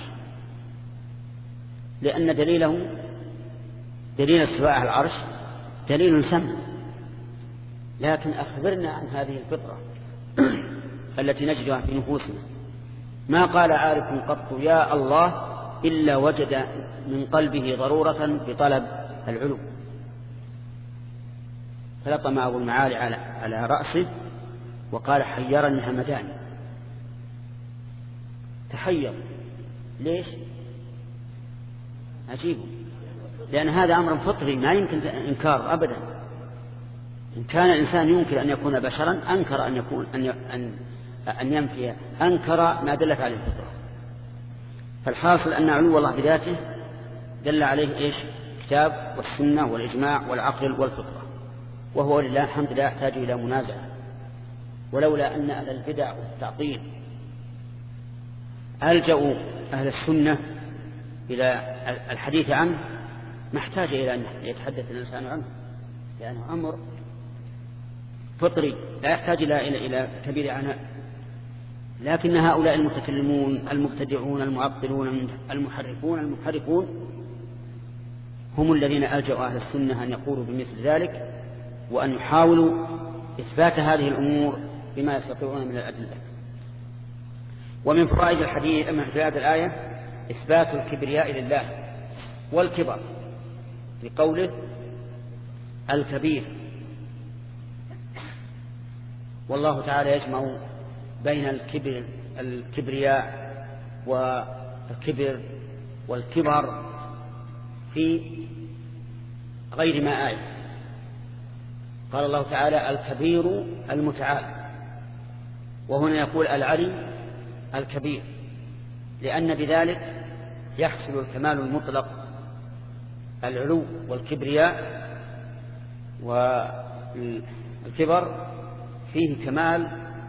لأن دليله دليل استواء على العرش دليل سمع، لكن أخبرنا عن هذه الفطرة التي نجدها في نفوسنا. ما قال عارف قط يا الله إلا وجد من قلبه ضرورة بطلب العلو. فلطم أبو المعالي على, على رأسه وقال حيرني همداني. تحير ليش؟ عجيب، لأن هذا أمر فطري ما يمكن إنكار أبدا. إن كان الإنسان يمكن أن يكون بشرا أنكر أن يكون أن أن أن ينفي أنكر ما دلت عليه الفطرة. فالحاصل أن علو الله بذاته دل عليه إيش؟ الكتاب والسنة والإجماع والعقل والفطرة، وهو لله الحمد لا يحتاج إلى منازعة. ولولا أن أهل البدع والتعطيل ألجأوا أهل السنة إلى الحديث عنه ما احتاج إلى أن يتحدث الإنسان عنه، لأنه أمر فطري لا يحتاج إلى إلى إلى كبير عناء. لكن هؤلاء المتكلمون المبتدعون المعطلون المحرفون المحرفون هم الذين ألجأوا أهل السنة أن يقولوا بمثل ذلك، وأن يحاولوا إثبات هذه الأمور بما يستطيعون من الأدلة. ومن فوائد الحديث من هذه الآية إثبات الكبرياء لله والكبر في قوله الكبير، والله تعالى يجمع بين الكبر الكبرياء والكبر والكبر في غير ما آية. قال الله تعالى الكبير المتعال، وهنا يقول العلي الكبير، لأن بذلك يحصل الكمال المطلق، العلو والكبرياء والكبر فيه كمال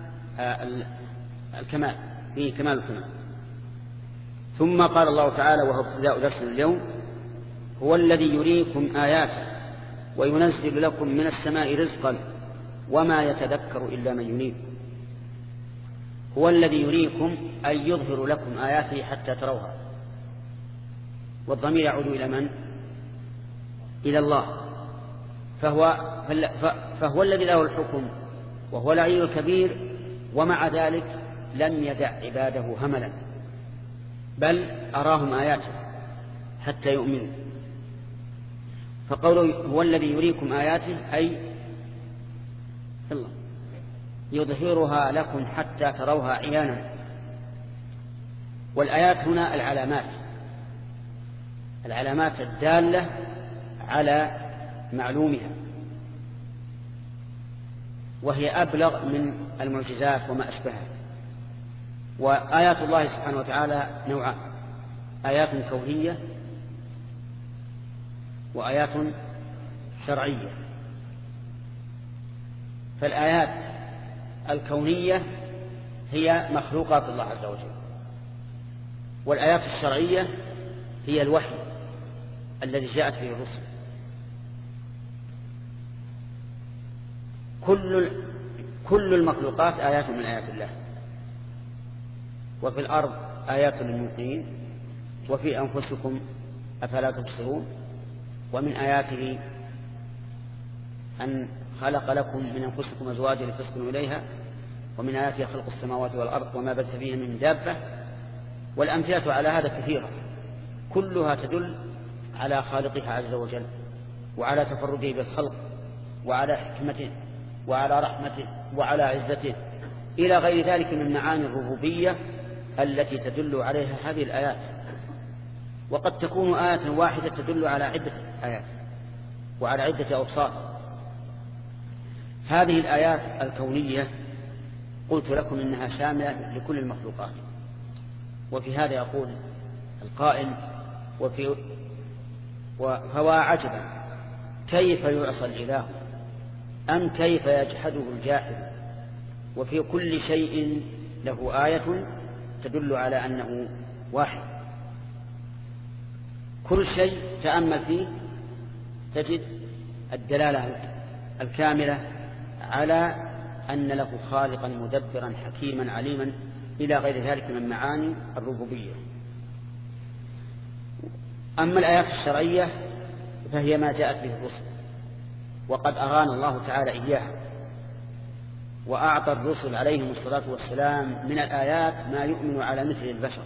الكمال فيه كمال الكمال. ثم قال الله تعالى وهو ابتداء درس اليوم هو الذي يريكم آياته وينزل لكم من السماء رزقا وما يتذكر إلا من ينيب. هو الذي يريكم أي يظهر لكم آياته حتى تروها، والضمير يعود إلى من؟ إلى الله. فهو, فهو الذي له الحكم وهو العلي الكبير، ومع ذلك لم يدع عباده هملا، بل أراهم آياته حتى يؤمنوا. فقوله هو الذي يريكم آياته أي الله يظهرها لكم حتى تروها عيانا. والآيات هنا العلامات، العلامات الدالة على معلومها، وهي أبلغ من المعجزات وما أشبهها. وآيات الله سبحانه وتعالى نوعان: آيات كونية وآيات شرعية. فالآيات الكونية هي مخلوقات الله عز وجل، والآيات الشرعية هي الوحي الذي جاءت به الرسل. كل كل المخلوقات آيات من آيات الله. وفي الأرض آيات للموقنين وفي أنفسكم أفلا تبصرون. ومن آياته أن خلق لكم من أنفسكم أزواجا لتسكنوا إليها، ومن آياته خلق السماوات والأرض وما بث فيها من دابة. والأمثلة على هذا كثيرة، كلها تدل على خالقها عز وجل وعلى تفرده بالخلق وعلى حكمته وعلى رحمته وعلى عزته إلى غير ذلك من معاني الربوبية التي تدل عليها هذه الآيات. وقد تكون آية واحدة تدل على عدة آيات وعلى عدة أوصاف. هذه الآيات الكونية قلت لكم إنها شاملة لكل المخلوقات. وفي هذا يقول القائل: وفي فوا عجبا كيف يعصى الإله أم كيف يجحده الجاحد، وفي كل شيء له آية تدل على أنه واحد. كل شيء تأمل فيه تجد الدلالة الكاملة على أن له خالقا مدبرا حكيما عليما إلى غير ذلك من معاني الربوبية. أما الآيات الشرعية فهي ما جاءت به الرسل، وقد أرانا الله تعالى إياها، وأعطى الرسل عليهم الصلاة والسلام من الآيات ما يؤمن على مثل البشر.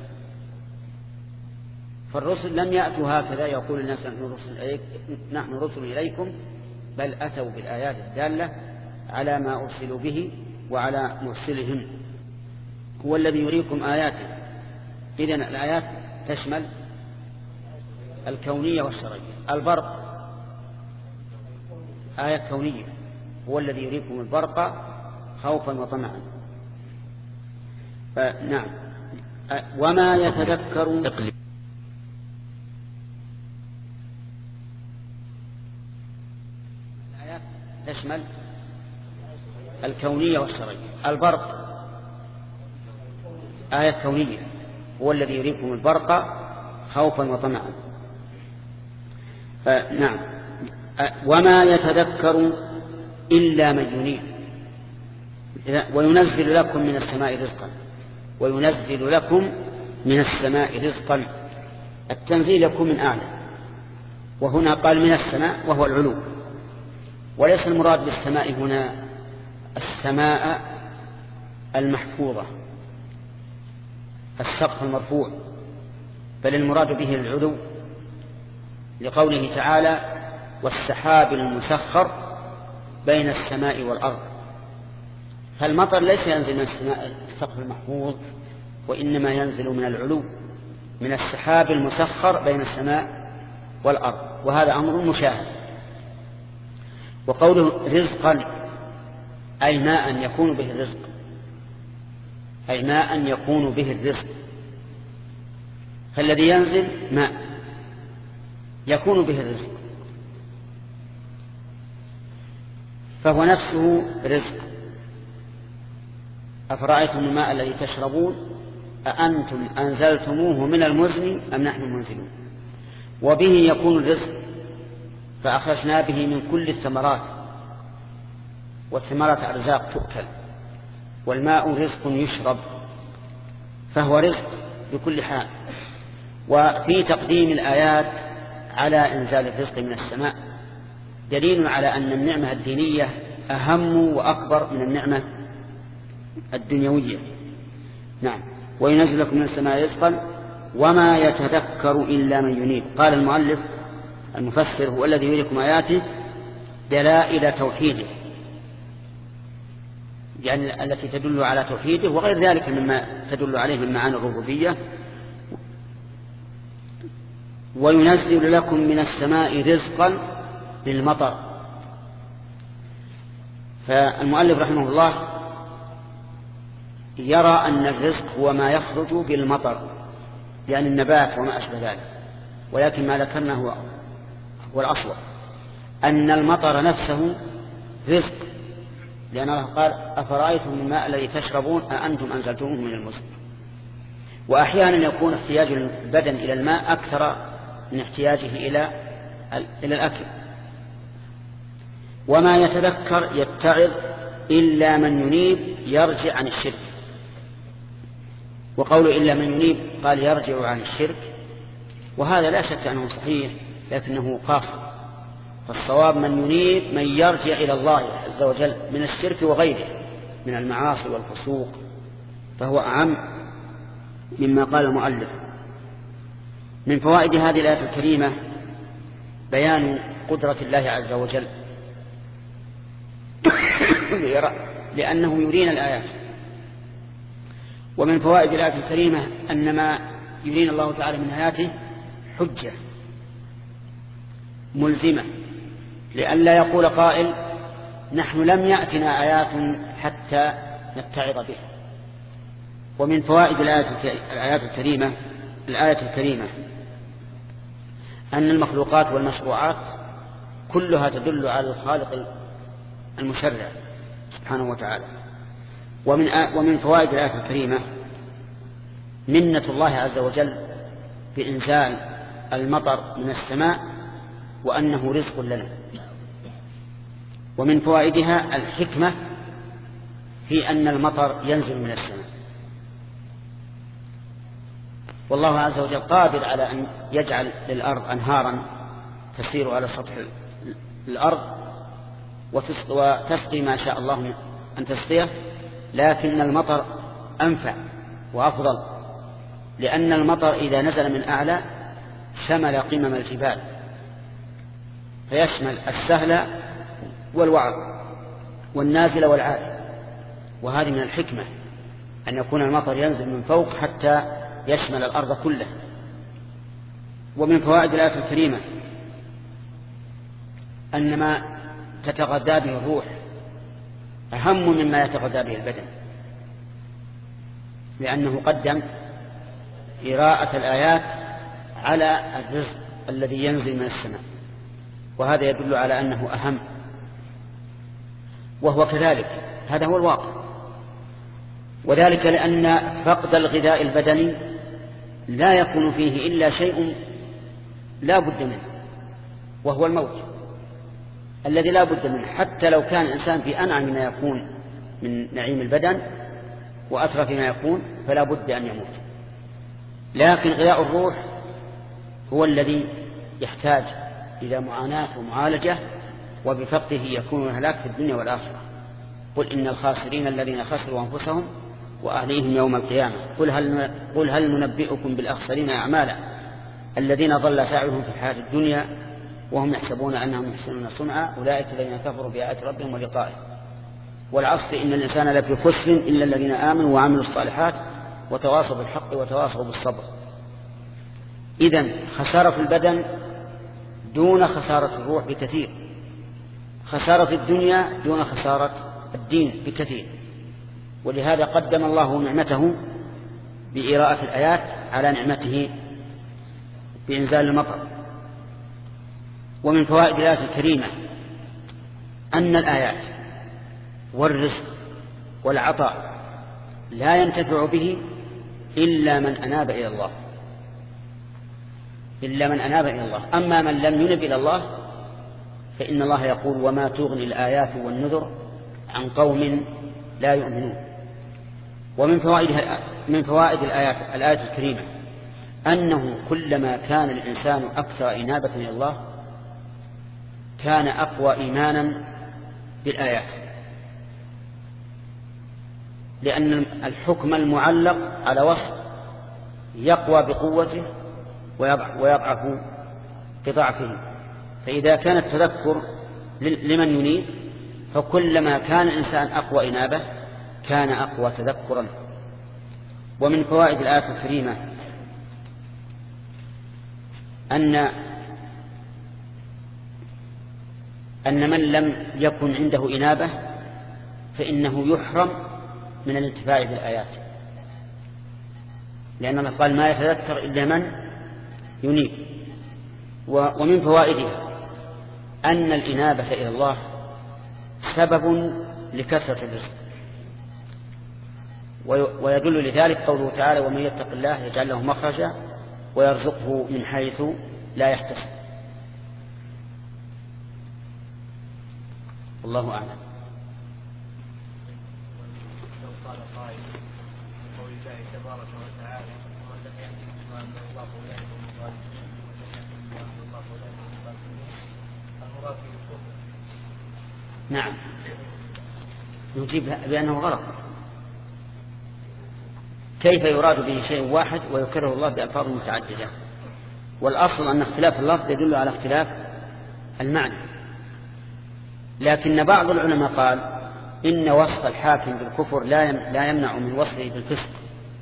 فالرسل لم يأتوا هكذا يقول الناس نحن رسل إليكم, نحن رسل إليكم بل أتوا بالآيات الدالة على ما أرسلوا به وعلى مرسلهم. هو الذي يريكم آياته. إذن الآيات تشمل الكونية والشرعية. البرق آية كونية، هو الذي يريكم البرق خوفا وطمعا. نعم. وما يتذكر الآيات تشمل الكونية والشرعية. البرق آية كونية، هو الذي يريكم البرق خوفا وطمعا. نعم. وما يتذكر إلا من ينيب. وينزل لكم من السماء رزقا وينزل لكم من السماء رزقا. التنزيل يكون من أعلى، وهنا قال من السماء وهو العلو، وليس المراد بالسماء هنا السماء المحفوظة السقف المرفوع، بل المراد به العلو، لقوله تعالى: والسحاب المسخر بين السماء والأرض. فالمطر ليس ينزل من السماء السقف المحفوظ، وإنما ينزل من العلو، من السحاب المسخر بين السماء والأرض، وهذا أمر مشاهد. وقوله رزقا أي ماء يكون به الرزق، أي ماء يكون به الرزق. فالذي ينزل ماء يكون به الرزق، فهو نفسه رزق. أفرأيتم الماء الذي تشربون أأنتم أنزلتموه من المزن أم نحن المنزلون. وبه يكون الرزق، فأخرجنا به من كل الثمرات، والثمرات أرزاق تؤكل، والماء رزق يشرب، فهو رزق بكل حال. وفي تقديم الآيات على إنزال الرزق من السماء دليل على أن النعمة الدينية أهم وأكبر من النعمة الدنيوية. نعم. وينزل لكم من السماء رزقا وما يتذكر إلا من ينيب. قال المؤلف المفسر: هو الذي يريكم آياته دلائل توحيده، يعني التي تدل على توحيده وغير ذلك مما تدل عليه من معاني الربوبية. وينزل لكم من السماء رزقا للمطر. فالمؤلف رحمه الله يرى أن الرزق هو ما يخرج بالمطر، يعني النبات وما أشبه ذلك، ولكن ما ذكرنا هو هو الأصل، أن المطر نفسه رزق، لأن الله قال: أفرأيتم الماء الذي تشربون أأنتم أنزلتموه من المزن. وأحيانا يكون احتياج البدن إلى الماء أكثر من احتياجه إلى إلى الأكل. وما يتذكر يتعظ إلا من ينيب يرجع عن الشرك. وقوله إلا من ينيب قال يرجع عن الشرك، وهذا لا شك أنه صحيح، لكنه قاصر. فالصواب من ينيب من يرجع إلى الله عز وجل من الشرك وغيره من المعاصي والفسوق، فهو أعم مما قال المؤلف. من فوائد هذه الآية الكريمة بيان قدرة الله عز وجل لأنه يرينا الآيات ومن فوائد الآية الكريمة أن ما يرينا الله تعالى من آياته حجة ملزمة، لئلا يقول قائل نحن لم يأتنا آيات حتى نتعظ بها. ومن فوائد الآيات الكريمة الآية الكريمة أن المخلوقات والمشروعات كلها تدل على الخالق المشرع سبحانه وتعالى. ومن ومن فوائد الآية الكريمة منة الله عز وجل بإنزال المطر من السماء وأنه رزق لنا. ومن فوائدها الحكمة في أن المطر ينزل من السماء، والله عز وجل قادر على أن يجعل للأرض أنهارا تسير على سطح الأرض وتسقي ما شاء الله أن تسقيه، لكن المطر أنفع وأفضل، لأن المطر إذا نزل من أعلى شمل قمم الجبال فيشمل السهل والوعر والنازل والعالي. وهذه من الحكمة أن يكون المطر ينزل من فوق حتى يشمل الأرض كلها. ومن فوائد الآية الكريمة أن ما تتغذى به الروح أهم مما يتغذى به البدن، لأنه قدم قراءة الآيات على الرزق الذي ينزل من السماء، وهذا يدل على أنه أهم، وهو كذلك هذا هو الواقع. وذلك لأن فقد الغذاء البدني لا يكون فيه إلا شيء لا بد منه، وهو الموت الذي لا بد منه. حتى لو كان الإنسان في أنعم ما يكون من نعيم البدن وأترف ما يكون فلا بد أن يموت، لكن غذاء الروح هو الذي يحتاج إلى معاناة ومعالجة، وبفقده يكون هلاك في الدنيا والآخرة. قل إن الخاسرين الذين خسروا أنفسهم وأهليهم يوم القيامة قل هل, قل هل ننبئكم بالأخسرين أعمالا الذين ضل سعيهم في الحياة الدنيا وهم يحسبون أنهم يحسنون صنعا أولئك الذين كفروا بآيات ربهم ولقائه والعصر إن الإنسان لفي خسر إلا الذين آمنوا وعملوا الصالحات وتواصوا بالحق وتواصوا بالصبر. إذن خسارة البدن دون خسارة الروح بكثير، خسارة الدنيا دون خسارة الدين بكثير. ولهذا قدم الله نعمته بإراءة الآيات على نعمته بإنزال المطر. ومن فوائد الآيات الكريمة أن الآيات والرزق والعطاء لا ينتفع به إلا من أناب إلى الله إلا من أناب إلى الله أما من لم ينب إلى الله فإن الله يقول وما تغني الآيات والنذر عن قوم لا يؤمنون. ومن فوائدها من فوائد الآيات الآية الكريمة أنه كلما كان الإنسان أكثر إنابة إلى الله كان أقوى إيمانا بالآيات، لأن الحكم المعلق على وصف يقوى بقوته ويضعف بضعفه. فإذا كان التذكر لمن ينيب فكلما كان الإنسان أقوى إنابة كان أقوى تذكرا. ومن فوائد الآية الكريمة أن أن من لم يكن عنده إنابة فإنه يحرم من الانتفاع بالآيات، لأن الله قال ما يتذكر إلا من ينيب. ومن فوائدها أن الإنابة إلى الله سبب لكثرة الرزق، ويدل لذلك قوله تعالى ومن يتق الله يجعل له مخرجا ويرزقه من حيث لا يحتسب. والله أعلم. لو قال قائل قول الله تبارك وتعالى ومن لم يأتي بما أنزل الله فأولئك هم الظالمون ومن لم يأتي بما أنزل الله فأولئك هم الظالمون المراد به الكفر. نعم نجيب بأنه غلط. كيف يراد به شيء واحد ويكرره الله بألفاظ متعددة؟ والأصل أن اختلاف اللفظ يدل على اختلاف المعنى، لكن بعض العلماء قال إن وصف الحاكم بالكفر لا لا يمنع من وصفه بالفسق،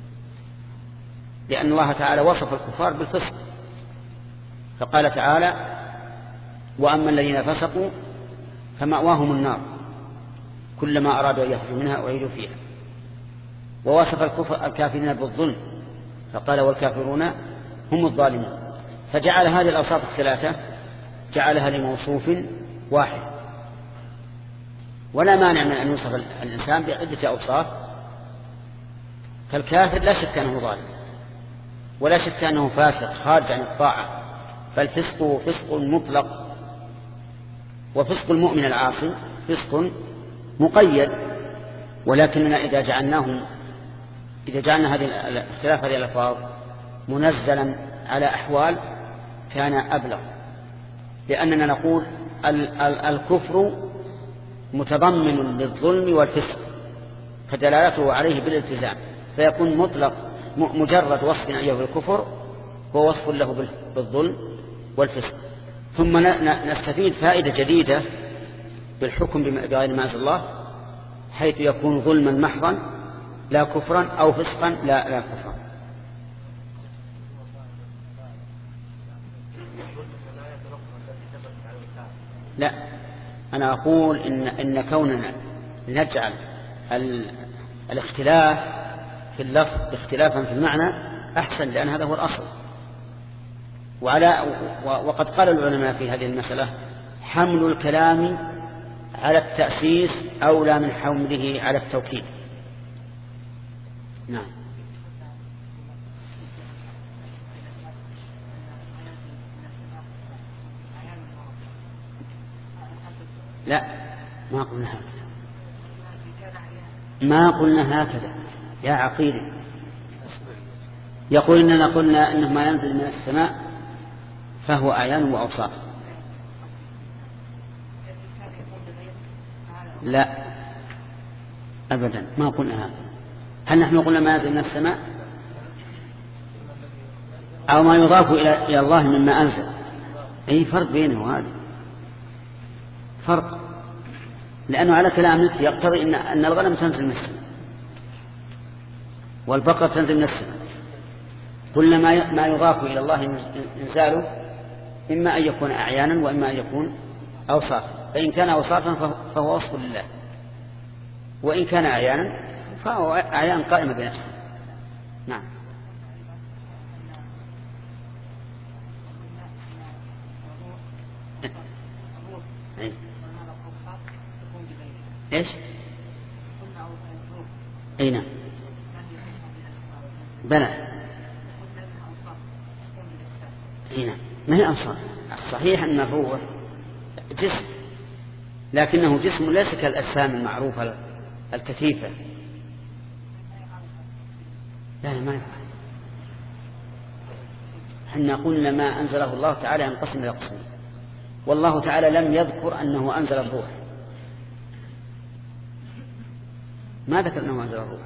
لأن الله تعالى وصف الكفار بالفسق، فقال تعالى: وأما الذين فسقوا فمأواهم النار كلما أرادوا أن يخرجوا منها أعيدوا فيها. ووصف الكفر الكافرين بالظلم، فقال: والكافرون هم الظالمون. فجعل هذه الأوصاف الثلاثة جعلها لموصوف واحد. ولا مانع من أن يوصف الإنسان بعدة أوصاف. فالكافر لا شك أنه ظالم، ولا شك أنه فاسق خارج عن الطاعة، فالفسق فسق مطلق. وفسق المؤمن العاصي فسق مقيد. ولكننا إذا جعلناه إذا جعلنا هذه الاختلاف هذه الألفاظ منزلا على أحوال كان أبلغ، لأننا نقول الكفر متضمن للظلم والفسق، فدلالته عليه بالالتزام، فيكون مطلق مجرد وصف أيه بالكفر هو وصف له بالظلم والفسق. ثم نستفيد فائدة جديدة بالحكم بغير ما أنزل الله، حيث يكون ظلما محضا لا كفرا، أو فسقا لا, لا كفرا. لا، أنا أقول إن, إن كوننا نجعل الاختلاف في اللفظ اختلافا في المعنى أحسن، لأن هذا هو الأصل. وعلى وقد قال العلماء في هذه المسألة: حمل الكلام على التأسيس أولى من حمله على التوكيد. نعم. لا، ما قلنا هكذا، ما قلنا هكذا يا عقيل. يقول إننا قلنا إنه ما ينزل من السماء فهو أعيان وأوصاف. لا أبدا، ما قلنا هذا. هل نحن قلنا ما ينزل من السماء أو ما يضاف إلى الله مما أنزل؟ أي فرق بينه وهذا فرق، لأنه على كلام نفسه يقتضي إن, أن الغنم تنزل من السماء والبقرة تنزل من السماء. كل ما ما يضاف إلى الله إنزاله إما أن يكون أعيانا وإما أن يكون أوصافا، فإن كان أوصافا فهو وصف لله، وإن كان أعيانا فهو أعيان قائمة بنفسه. نعم. أي. إيش؟ أي نعم. بلى. أي نعم. ما هي أوصاف؟ الصحيح أن الروح جسم، لكنه جسم ليس كالأجسام المعروفة الكثيفة. لا، ما يفعل. حنا قلنا ما أنزله الله تعالى ينقسم إلى قسمين، والله تعالى لم يذكر أنه أنزل الروح، ما ذكر أنه أنزل الروح.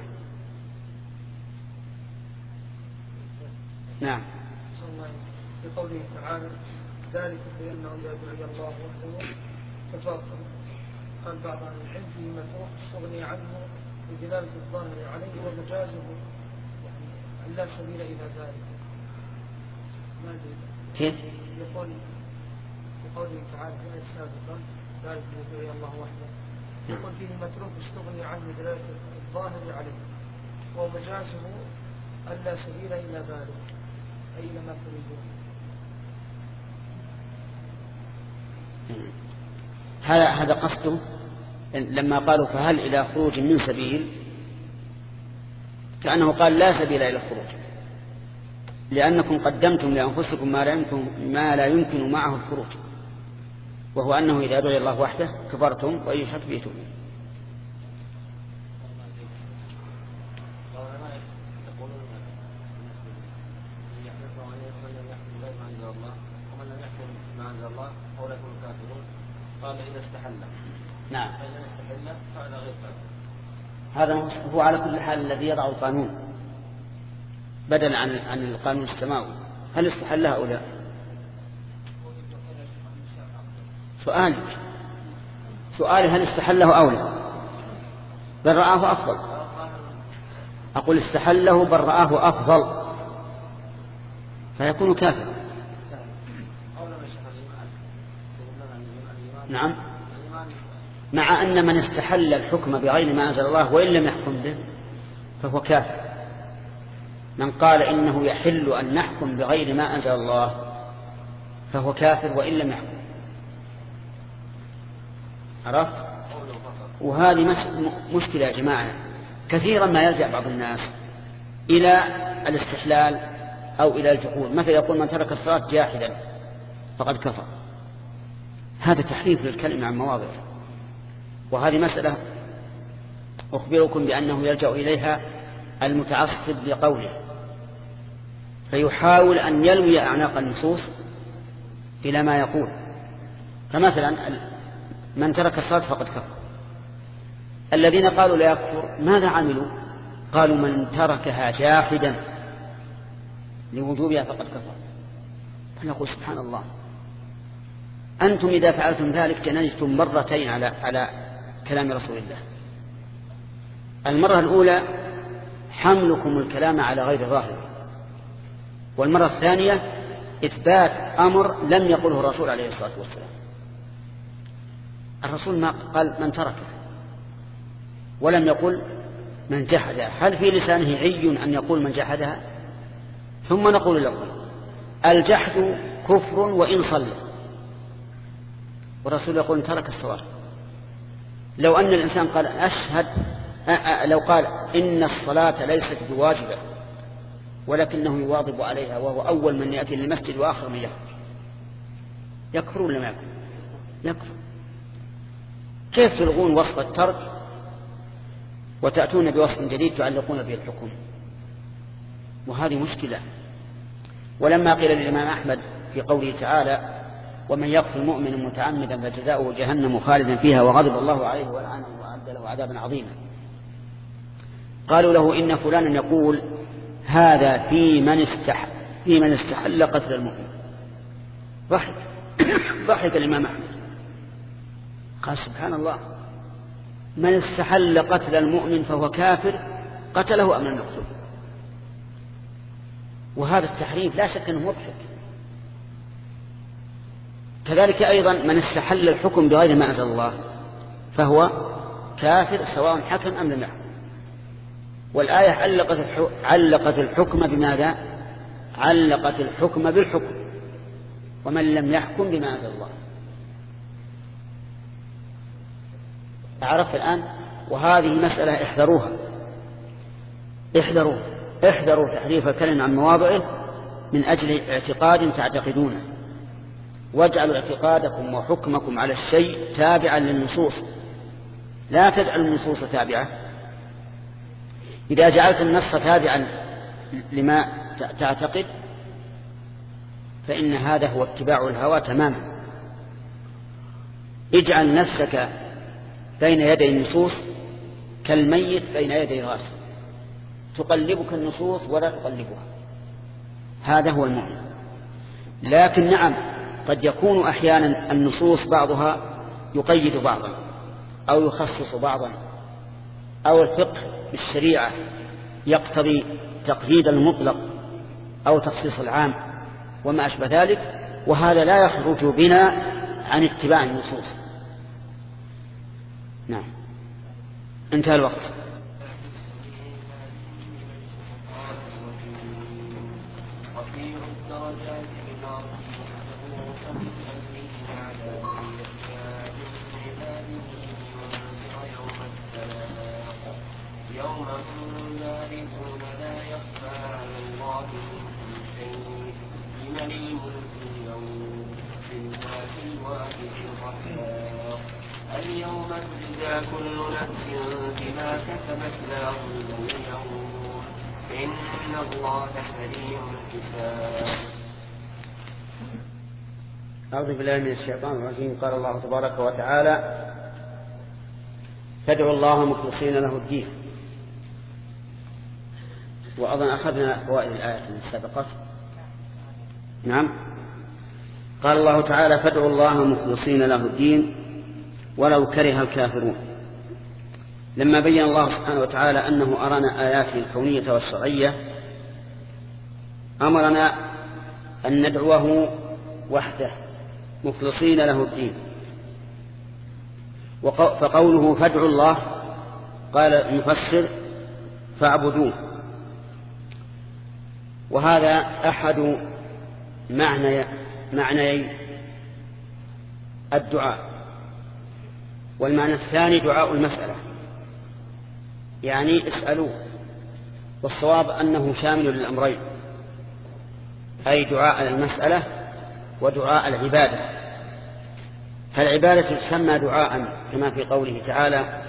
نعم. بقوله تعالى: ذلك بأنه لا داعي الله وحده كفرتم. قال بعض أهل العلم فيه متروك تستغني عنه بدلالة الظاهر عليه ومجازه، يعني لا سبيل إلى ذلك. ما كيف؟ يقول بقوله تعالى في الآية السابقة: ذلك بأنه الله وحده، يقول فيه متروك تستغني عنه بدلالة الظاهر عليه ومجازه ألا سبيل إلى ذلك، أي لما تريدون. هذا هذا قصده لما قالوا فهل إلى خروج من سبيل، كأنه قال لا سبيل إلى الخروج، لأنكم قدمتم لأنفسكم ما لا يمكن, ما لا يمكن معه الخروج، وهو أنه إذا دعي الله وحده كفرتم وأي شك به تؤمنون. قال إذا استحل. نعم. فإذا استحل فعل غير فعل. هذا هو على كل حال الذي يضع القانون بدلا عن عن القانون السماوي. هل استحلها أو لا؟ سؤالك سؤالي هل استحله أو لا؟ بل رآه أفضل. أقول استحله بل رآه أفضل، فيكون كافرا. نعم، مع أن من استحل الحكم بغير ما أنزل الله وإن لم يحكم به فهو كافر. من قال إنه يحل أن نحكم بغير ما أنزل الله فهو كافر وإن لم يحكم. عرفت؟ وهذه مشكلة يا جماعة. كثيرا ما يلجأ بعض الناس إلى الاستحلال أو إلى الجحود، مثل يقول من ترك الصلاة جاحدا فقد كفر. هذا تحريف للكلمة عن مواضعه، وهذه مسألة أخبركم بأنه يلجأ إليها المتعصب لقوله، فيحاول أن يلوي أعناق النصوص إلى ما يقول. فمثلا من ترك الصلاة فقد كفر، الذين قالوا لا يكفر ماذا عملوا؟ قالوا من تركها جاحدا لوجوبها فقد كفر. فنقول سبحان الله، أنتم إذا فعلتم ذلك جنيتم مرتين على على كلام رسول الله. المرة الأولى حملكم الكلام على غير ظاهر، والمرة الثانية إثبات أمر لم يقله الرسول عليه الصلاة والسلام. الرسول ما قال من تركه ولم يقل من جحدها. هل في لسانه عي أن يقول من جحدها؟ ثم نقول له الجحد كفر وإن صلى، والرسول يقول ان ترك الصلاة. لو أن الإنسان قال أشهد لو قال إن الصلاة ليست بواجبة ولكنه يواظب عليها وهو أول من يأتي للمسجد وآخر من يخرج، يكفر ولا ما يكفر؟ يكفر. كيف تلغون وصف الترك وتأتون بوصف جديد تعلقون به الحكم؟ وهذه مشكلة. ولما قيل للإمام أحمد في قوله تعالى ومن يقتل مؤمنا متعمدا فجزاؤه جهنم خالدا فيها وغضب الله عليه ولعنه وأعد له عذابا عظيما، قالوا له إن فلانا يقول هذا في من استحل في من استحل قتل المؤمن. ضحك ضحك الإمام أحمد قال سبحان الله، من استحل قتل المؤمن فهو كافر قتله أم لم يقتله؟ وهذا التحريف لا شك أنه مضحك. كذلك أيضا من استحل الحكم بغير ما أنزل الله فهو كافر سواء حكم أم لم يحكم. والآية علقت علقت الحكم بماذا؟ علقت الحكم بالحكم، ومن لم يحكم بما أنزل الله. عرفت الآن؟ وهذه مسألة احذروها احذروا احذروا تحريف الكلم عن مواضعه من أجل اعتقاد تعتقدونه، واجعلوا اعتقادكم وحكمكم على الشيء تابعا للنصوص، لا تجعلوا النصوص تابعة. إذا جعلت النص تابعا لما تعتقد فإن هذا هو اتباع الهوى تماما. اجعل نفسك بين يدي النصوص كالميت بين يدي غاص، تقلبك النصوص ولا تقلبها. هذا هو المؤمن. لكن نعم قد يكون أحيانا النصوص بعضها يقيد بعضا أو يخصص بعضا، أو الفقه بالشريعة يقتضي تقييد المطلق أو تخصيص العام وما أشبه ذلك، وهذا لا يخرج بنا عن اتباع النصوص. نعم، انتهى الوقت. يوم هم بارزون لا يخفى على الله منهم شيء لمن الملك اليوم لله الواحد القهار اليوم تجزى كل نفس بما كسبت لا ظلم اليوم إن الله سريع الحساب. أعوذ بالله من الشيطان الرجيم. قال الله تبارك وتعالى فادعوا الله مخلصين له الدين. وأظن أخذنا فوائد الآية السابقة. نعم، قال الله تعالى فادعوا الله مخلصين له الدين ولو كره الكافرون. لما بين الله سبحانه وتعالى أنه أرانا آياته الكونية والشرعية أمرنا أن ندعوه وحده مخلصين له الدين. فقوله فادعوا الله قال المفسر فاعبدوه، وهذا أحد معنى معنيي الدعاء. والمعنى الثاني دعاء المسألة، يعني اسألوه، والصواب أنه شامل للأمرين، أي دعاء المسألة ودعاء العبادة. فالعبادة تسمى دعاء كما في قوله تعالى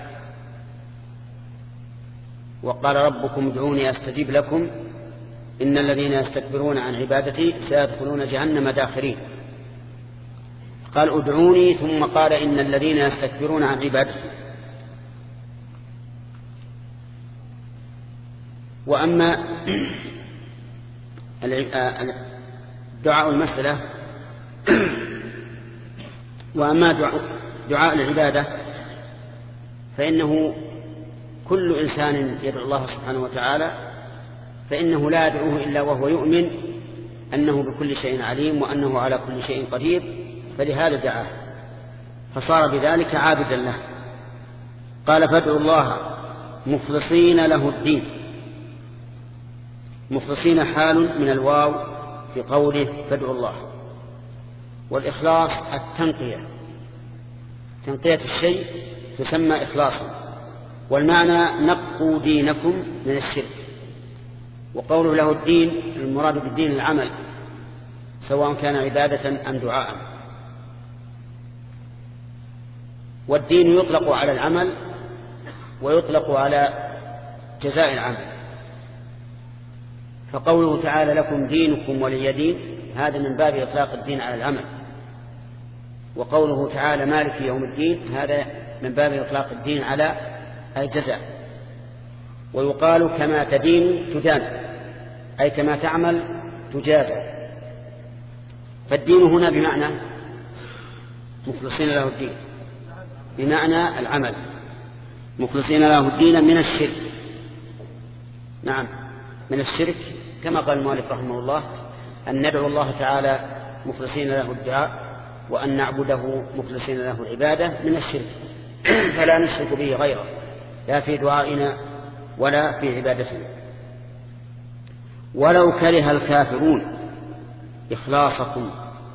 وقال ربكم ادعوني أستجيب لكم إن الذين يستكبرون عن عبادتي سيدخلون جهنم داخرين. قال ادعوني ثم قال إن الذين يستكبرون عن عبادتي. وأما دعاء المسألة وأما دعاء العبادة فإنه كل إنسان يدعو الله سبحانه وتعالى فإنه لا يدعوه إلا وهو يؤمن أنه بكل شيء عليم وأنه على كل شيء قدير، فلهذا دعاه فصار بذلك عابدا له. قال فادعوا الله مخلصين له الدين. مخلصين حال من الواو في قوله فادعوا الله. والإخلاص التنقية، تنقية الشيء تسمى إخلاصا، والمعنى نقوا دينكم من الشرك. وقوله له الدين المراد بالدين العمل سواء كان عبادة أم دعاء. والدين يطلق على العمل ويطلق على جزاء العمل، فقوله تعالى لكم دينكم ولي دين هذا من باب إطلاق الدين على العمل، وقوله تعالى مالك يوم الدين هذا من باب إطلاق الدين على الجزاء. ويقال كما تدين تدان، أي كما تعمل تجازى. فالدين هنا بمعنى مخلصين له الدين بمعنى العمل، مخلصين له الدين من الشرك. نعم من الشرك، كما قال المؤلف رحمه الله أن ندعو الله تعالى مخلصين له الدعاء وأن نعبده مخلصين له العبادة من الشرك، فلا نشرك به غيره لا في دعائنا ولا في عبادتنا. ولو كره الكافرون إخلاصكم،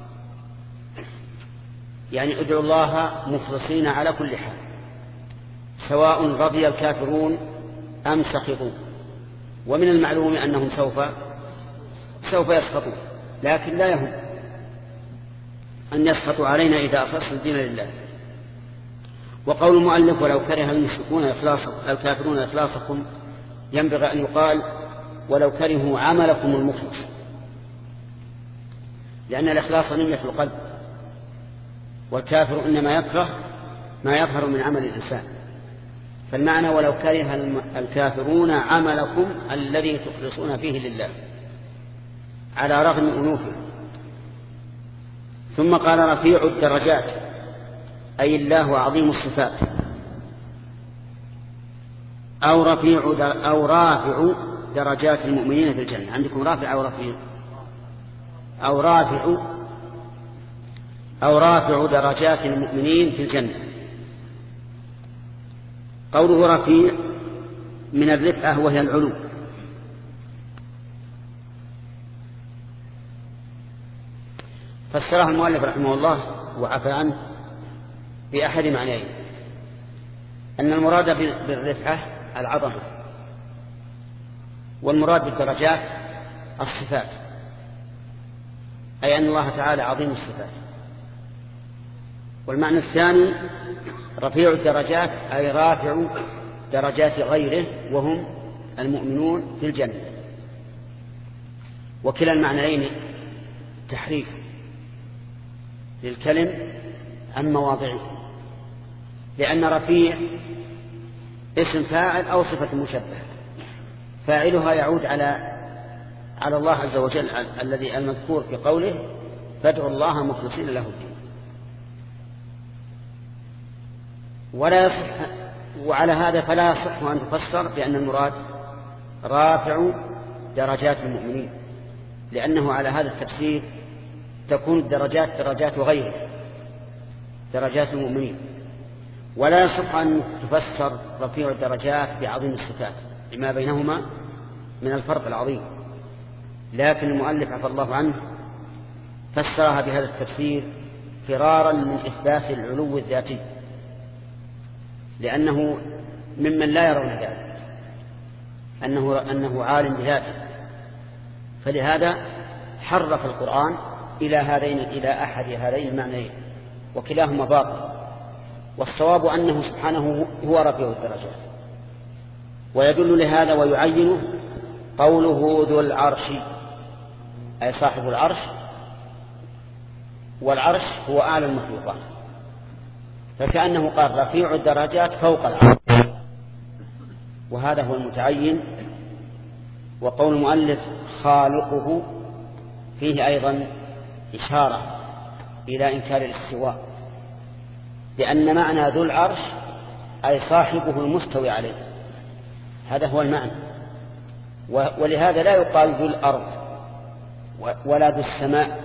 يعني ادعوا الله مخلصين على كل حال سواء رضي الكافرون أم سخطوا. ومن المعلوم أنهم سوف سوف يسخطون، لكن لا يهم أن يسخطوا علينا إذا أخلصنا الدين لله. وقول المؤلف ولو كره المشركون إخلاصكم الكافرون إخلاصكم ينبغي أن يقال ولو كرهوا عملكم المخلص، لأن الإخلاص نية القلب، والكافر إنما يكره ما يظهر من عمل الإنسان. فالمعنى ولو كره الكافرون عملكم الذي تخلصون فيه لله على رغم أنوفه. ثم قال رفيع الدرجات أي الله عظيم الصفات، أو رفيع أو رافع درجات المؤمنين في الجنة. عندكم رافع أو رفيع أو رافع أو رافع درجات المؤمنين في الجنة. قوله رفيع من الرفعة وهي العلو، فسره المؤلف رحمه الله وعفى عنه بأحد معنيين، أن المراد بالرفعة العظمة، والمراد بالدرجات الصفات، أي أن الله تعالى عظيم الصفات. والمعنى الثاني رفيع الدرجات أي رافع درجات غيره وهم المؤمنون في الجنة. وكلا المعنيين تحريف للكلم عن مواضعه، لأن رفيع اسم فاعل أو صفة مشبهة، فاعلها يعود على على الله عز وجل الذي المذكور في قوله فادعوا الله مخلصين له الدين. ولا يصح، وعلى هذا فلا يصح أن تفسر بأن المراد رافع درجات المؤمنين، لأنه على هذا التفسير تكون الدرجات درجات غيره، درجات المؤمنين، ولا يصح أن تفسر رفيع الدرجات بعظيم الصفات لما بينهما من الفرق العظيم. لكن المؤلف عفى الله عنه فسرها بهذا التفسير فرارا من إثبات العلو الذاتي، لأنه ممن لا يرون ذلك أنه, أنه عالم بذاته، فلهذا حرف القرآن إلى هذين إلى أحد هذين المعنيين، وكلاهما باطل. والصواب أنه سبحانه هو رفيع الدرجات. ويدل لهذا ويعينه قوله ذو العرش، أي صاحب العرش، والعرش هو أعلى المخلوقات، فكأنه قال رفيع الدرجات فوق العرش، وهذا هو المتعين. وقول المؤلف خالقه فيه أيضا إشارة إلى إنكار الاستواء، لأن معنى ذو العرش أي صاحبه المستوي عليه، هذا هو المعنى. ولهذا لا يقال ذو الأرض ولا ذو السماء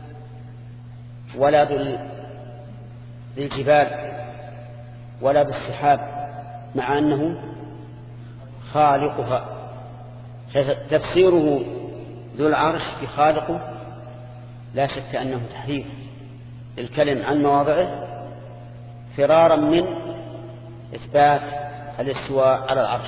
ولا ذو الجبال ولا ذو السحاب، مع أنه خالقها. تفسيره ذو العرش بخالقه لا شك أنه تحريف الكلم عن مواضعه فرارا من إثبات الاستواء على العرش.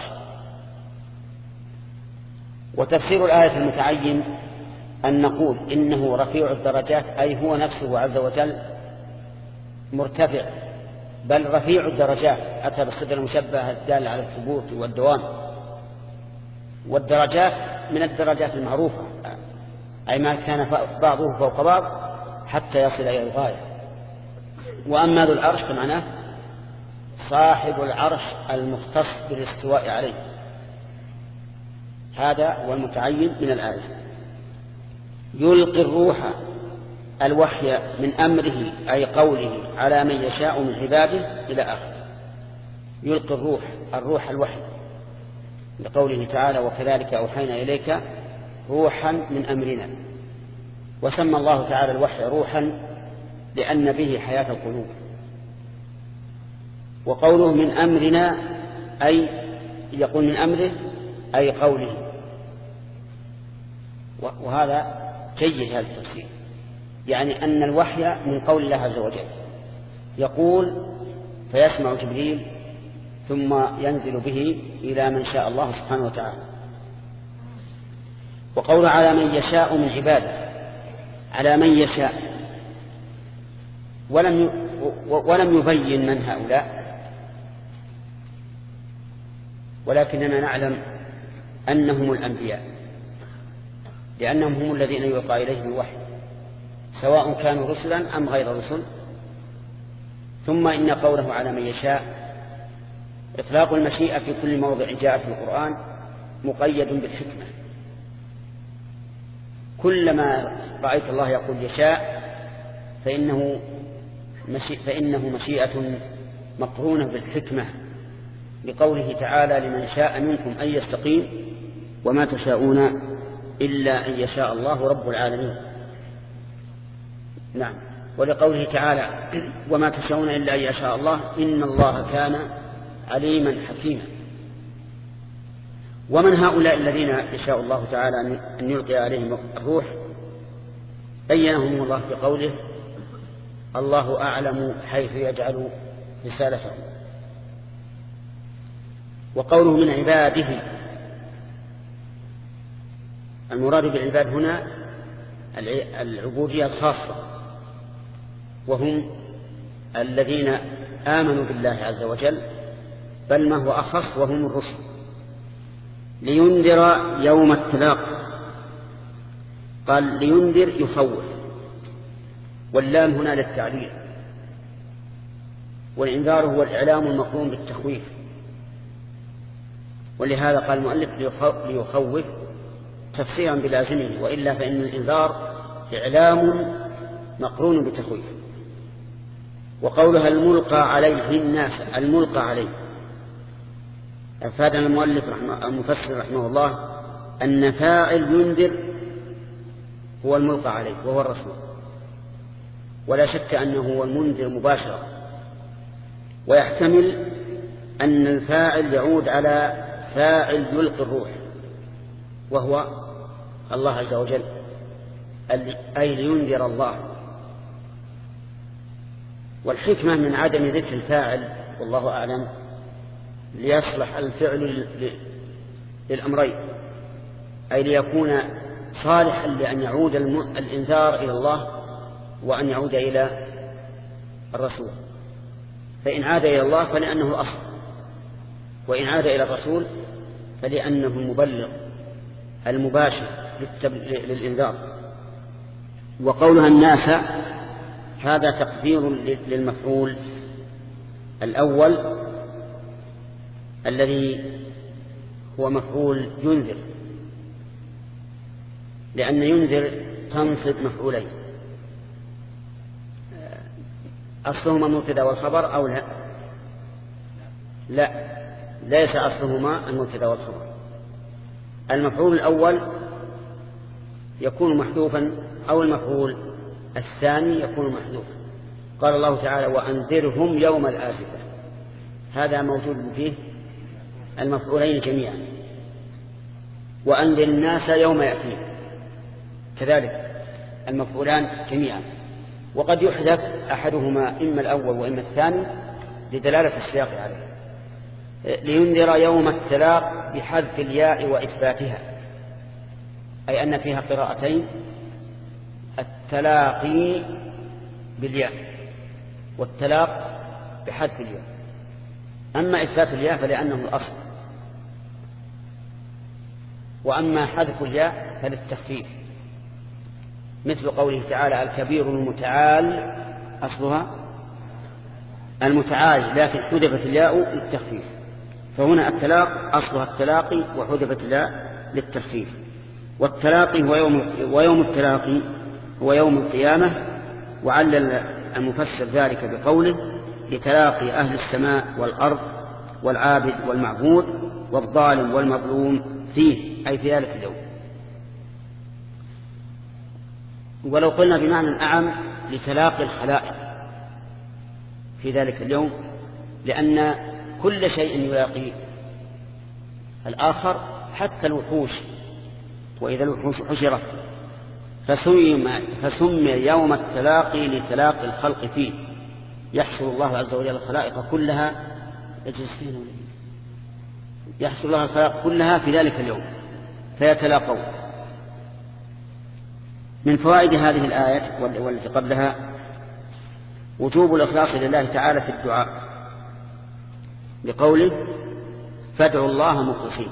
وتفسير الآية المتعين أن نقول إنه رفيع الدرجات أي هو نفسه عز وجل مرتفع، بل رفيع الدرجات، أتى بالصفة المشبهة الدالة على الثبوت والدوام. والدرجات من الدرجات المعروفة، أي ما كان بعضه فوق بعض حتى يصل إلى الغاية. وأما ذو العرش فمعناه صاحب العرش المختص بالاستواء عليه، هذا هو المتعين من الآية. يلقي الروح الوحي من أمره أي قوله على من يشاء من عباده إلى آخر. يلقي الروح الروح الوحي لقوله تعالى وكذلك أوحينا إليك روحا من أمرنا. وسمى الله تعالى الوحي روحا لأن به حياة القلوب. وقوله من أمرنا أي يقول من أمره أي قوله، وهذا جيد هذا التفسير، يعني أن الوحي من قول الله عز وجل، يقول فيسمع جبريل ثم ينزل به إلى من شاء الله سبحانه وتعالى. وقول على من يشاء من عباده، على من يشاء، ولم ولم يبين من هؤلاء، ولكننا نعلم أنهم الأنبياء، لأنهم هم الذين يلقى إليهم الوحي سواء كانوا رسلا أم غير رسل. ثم إن قوله على من يشاء إطلاق المشيئة في كل موضع جاء في القرآن مقيد بالحكمة. كلما رأيت الله يقول يشاء فإنه فإنه مشيئة مقرونة بالحكمة، لقوله تعالى لمن شاء منكم أن يستقيم وما تشاءون إلا أن يشاء الله رب العالمين. نعم. ولقوله تعالى وما تشاءون إلا أن يشاء الله إن الله كان عليما حكيما. ومن هؤلاء الذين يشاء الله تعالى أن يلقي عليهم الروح بينهم الله في قوله الله أعلم حيث يجعل رسالته. وقوله من عباده، المراد بالعباد هنا العبودية الخاصة، وهم الذين آمنوا بالله عز وجل، بل ما هو أخص وهم الرسل. لينذر يوم التلاق، قال لينذر يخوف، واللام هنا للتعليل، والإنذار هو الإعلام المقرون بالتخويف، ولهذا قال المؤلف ليخوف تفسيرا بلازمه، وإلا فإن الإنذار إعلام مقرون بتخويف. وقولها الملقى عليه الناس، الملقى عليه، أفادنا المؤلف رحمه المفسر رحمه الله أن فاعل ينذر هو الملقى عليه وهو الرسول، ولا شك أنه هو المنذر مباشرة. ويحتمل أن الفاعل يعود على فاعل يلقي الروح وهو الله عز وجل، أي لينذر الله. والحكمة من عدم ذكر الفاعل والله أعلم ليصلح الفعل للأمرين، أي ليكون صالحا لأن يعود الإنذار إلى الله وأن يعود إلى الرسول. فإن عاد إلى الله فلأنه الأصل، وإن عاد إلى الرسول فلأنه المبلغ المباشر للإنذار. وقولها الناس هذا تقدير للمفعول الأول الذي هو مفعول ينذر، لأن ينذر تنصب مفعولين، أصلهما المبتدا والخبر أو لا؟ لا، ليس أصلهما المبتدا والخبر. المفعول الأول يكون محذوفا أو المفعول الثاني يكون محذوفا. قال الله تعالى وأنذرهم يوم الآزفة، هذا موجود فيه المفعولين جميعا. وأنذر الناس يوم يأتيهم كذلك المفعولان جميعا. وقد يحذف أحدهما إما الأول وإما الثاني لدلالة السياق عليه. لينذر يوم التلاق بحذف الياء وإثباتها، أي أن فيها قراءتين، التلاقي بالياء والتلاق بحذف الياء. أما إثبات الياء فلأنه الأصل، وأما حذف الياء فللتخفيف، مثل قوله تعالى الكبير المتعال، أصلها المتعال لكن حذفت الياء للتخفيف. فهنا التلاق أصلها التلاقي وحذفت الياء للتخفيف. والتلاقي هو يوم, ويوم التلاقي هو يوم القيامة. وعلل المفسر ذلك بقوله لتلاقي أهل السماء والأرض والعابد والمعبود والظالم والمظلوم فيه، أي في ذلك اليوم. ولو قلنا بمعنى أعم لتلاقي الخلائق في ذلك اليوم، لأن كل شيء يلاقي الآخر حتى الوحوش، وإذا الوحوش حشرت. فسمي, فسمي يوم التلاقي لتلاقي الخلق فيه، يحشر الله عز وجل الخلائق كلها يحشر الله الخلائق كلها في ذلك اليوم فيتلاقون. من فوائد هذه الآية والتي قبلها وجوب الإخلاص لله تعالى في الدعاء، بقوله فادعوا الله مخلصين.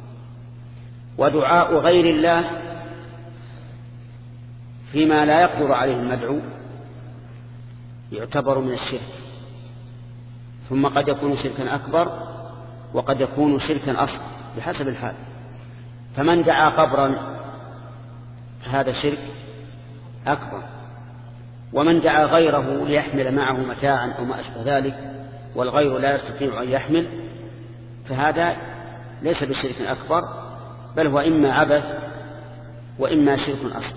ودعاء غير الله فيما لا يقدر عليه المدعو يعتبر من الشرك، ثم قد يكون شركا أكبر وقد يكون شركا أصغر بحسب الحال. فمن دعا قبرا هذا شرك أكبر، ومن دعا غيره ليحمل معه متاعا أو ما أشبه ذلك والغير لا يستطيع أن يحمل فهذا ليس بشرك أكبر، بل هو إما عبث وإما شرك أصغر.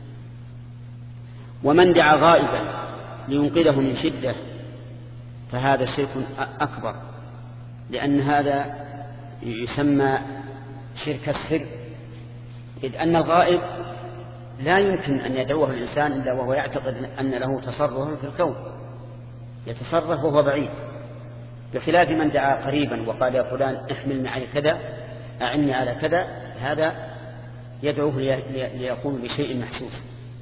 ومن دعا غائبا لينقذه من شدة فهذا شرك أكبر، لأن هذا يسمى شرك السر، إذ أن الغائب لا يمكن أن يدعوه الإنسان إلا وهو يعتقد أن له تصرف في الكون، يتصرف وهو بعيد، بخلاف من دعا قريبا وقال يا فلان احمل معي كذا أعني على كذا، هذا يدعوه ليقوم بشيء محسوس.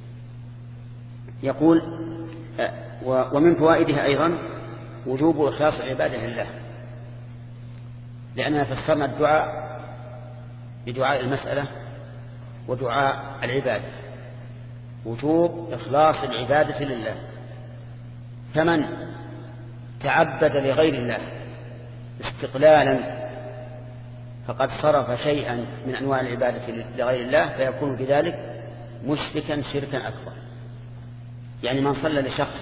يقول ومن فوائدها أيضا وجوب إخلاص العبادة لله، لأننا فسرنا الدعاء بدعاء المسألة ودعاء العبادة، وجوب إخلاص العبادة لله. فمن تعبد لغير الله استقلالا فقد صرف شيئا من أنواع العبادة لغير الله فيكون بذلك مشركا شركا أكبر. يعني من صلى لشخص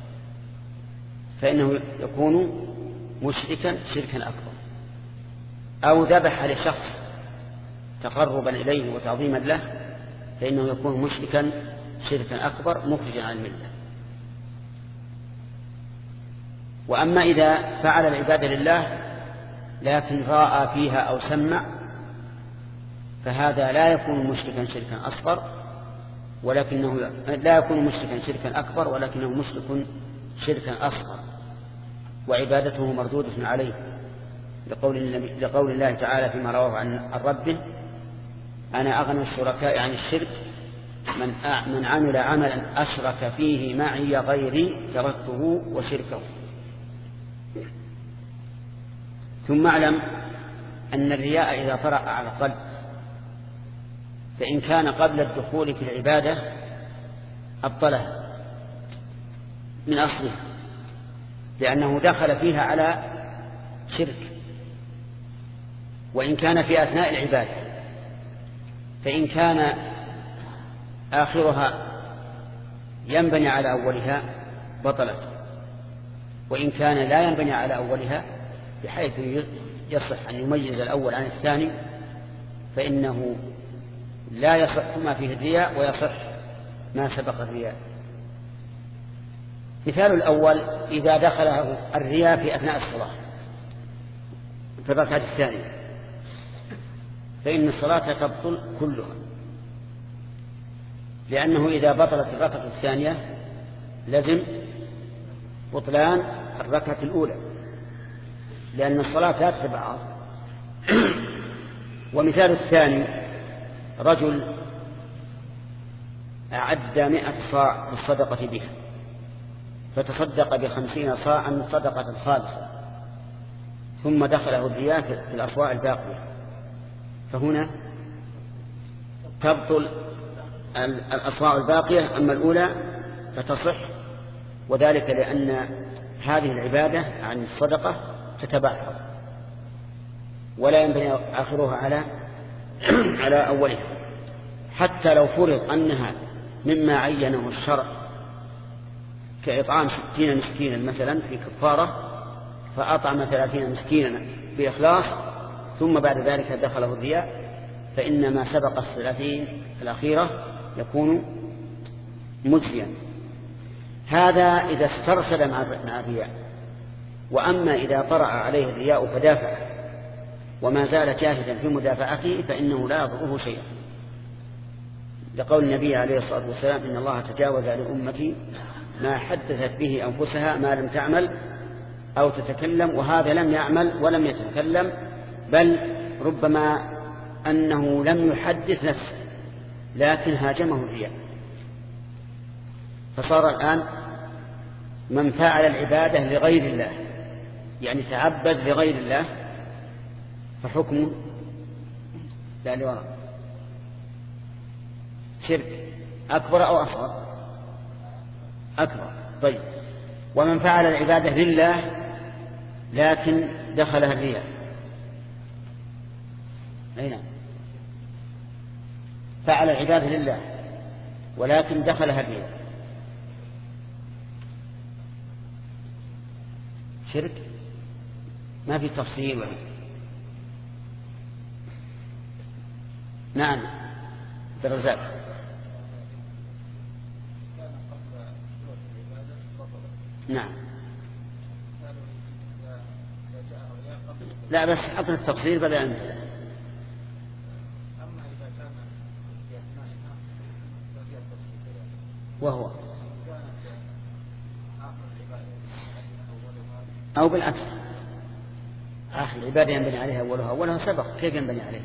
فإنه يكون مشركا شركا أكبر، أو ذبح لشخص تقربا إليه وتعظيما له فإنه يكون مشركا شركا أكبر مخرجا عن الملة. وأما إذا فعل العبادة لله لكن رأى فيها أو سمع فهذا لا يكون مشركا شركا أصغر، ولكنه لا يكون مشركا شركا أكبر، ولكنه مشرك شركا أصغر، وعبادته مردودة عليه، لقول, لقول الله تعالى فيما رواه عن ربه: أنا أغنى الشركاء عن الشرك من, من عمل عملا أشرك فيه معي غيري تركته وشركه. ثم اعلم أن الرياء إذا طرأ على القلب فإن كان قبل الدخول في العبادة أبطله من أصله، لأنه دخل فيها على شرك. وإن كان في أثناء العبادة فإن كان آخرها ينبني على أولها بطلت، وإن كان لا ينبني على أولها بحيث يصح أن يميز الأول عن الثاني فإنه لا يصح ما فيه الرياء ويصح ما سبق الرياء. مثال الأول: إذا دخله الرياء في أثناء الصلاة في الركعة الثانية فإن الصلاة تبطل كلها، لأنه إذا بطلت الركعة الثانية لزم بطلان الركعة الأولى، لأن الصلاة لا تتبعها. ومثال الثاني: رجل أعد مئة صاع للصدقة بها فتصدق بخمسين صاعا صدقة خالصة ثم دخله الرياء في الأصواع الباقية، فهنا تبطل الأصواع الباقية، أما الأولى فتصح، وذلك لأن هذه العبادة عن الصدقة تتبعها ولا ينبني آخرها على على أولها، حتى لو فرض أنها مما عينه الشرع كإطعام ستين مسكينا مثلا في كفارة، فأطعم ثلاثين مسكينا بإخلاص ثم بعد ذلك دخله الرياء، فإن ما سبق الثلاثين الأخيرة يكون مجزيا. هذا إذا استرسل مع الرياء. وأما إذا طرأ عليه الرياء فدافعه وما زال جاهدا في مدافعته فإنه لا يضره شيئا، لقول النبي عليه الصلاة والسلام: إن الله تجاوز لأمتي ما حدثت به أنفسها ما لم تعمل أو تتكلم. وهذا لم يعمل ولم يتكلم، بل ربما أنه لم يحدث نفسه لكن هاجمه الرياء. فصار الآن من فعل العبادة لغير الله يعني تعبد لغير الله فحكمه لا لوراء شرك أكبر أو أصغر؟ أكبر. طيب، ومن فعل العبادة لله لكن دخلها الرياء؟ أين فعل العبادة لله ولكن دخلها الرياء؟ شرك؟ ما في تفصيل ولا؟ نعم درزات. نعم لا بس حطنا التفصيل بدأ أنت. وهو أو بالعكس آخر العبادة ينبني عليها أولها أولها سبق، كيف ينبني عليها؟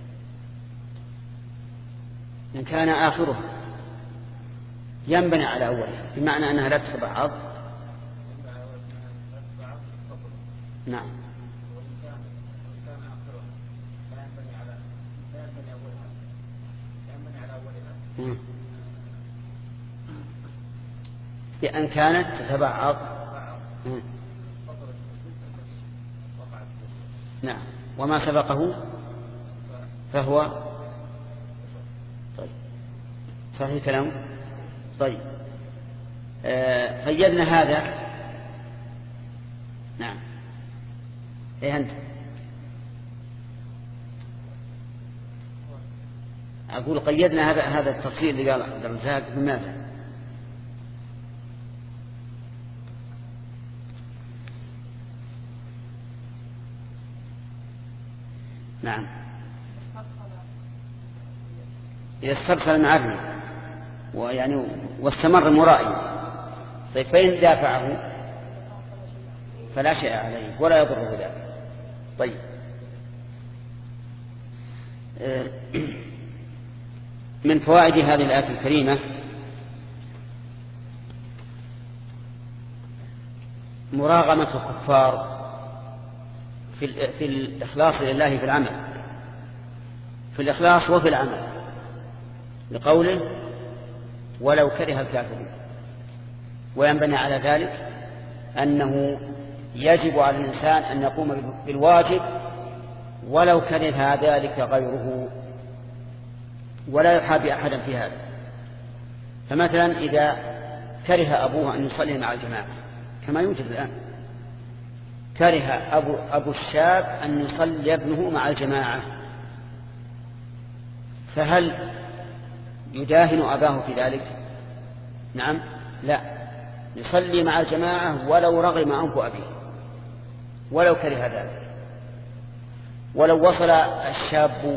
إن كان آخره ينبني على أولها بمعنى أنها لا تتبعض. نعم بأن كانت تتبعض. نعم وما سبقه فهو طيب صحيح كلام. طيب آه قيدنا هذا. نعم ايه انت أقول قيدنا هذا هذا التفصيل اللي قال عبد الرزاق بماذا؟ نعم إذا استرسل معه ويعني واستمر مرائي. طيب فإن دافعه فلا شيء عليه ولا يضره ذلك. طيب من فوائد هذه الآية الكريمة مراغمة الكفار في في الإخلاص لله في العمل، في الإخلاص وفي العمل، لقوله ولو كره الكافرون. وينبني على ذلك أنه يجب على الإنسان أن يقوم بالواجب ولو كره ذلك غيره، ولا يحابي أحدا في هذا. فمثلا إذا كره أبوه أن يصلي مع الجماعة كما يوجد الآن، كره أبو, أبو الشاب أن يصلي ابنه مع الجماعة، فهل يداهن أباه في ذلك؟ نعم لا، يصلي مع الجماعة ولو رغم عنف أبيه، ولو كره ذلك. ولو وصل الشاب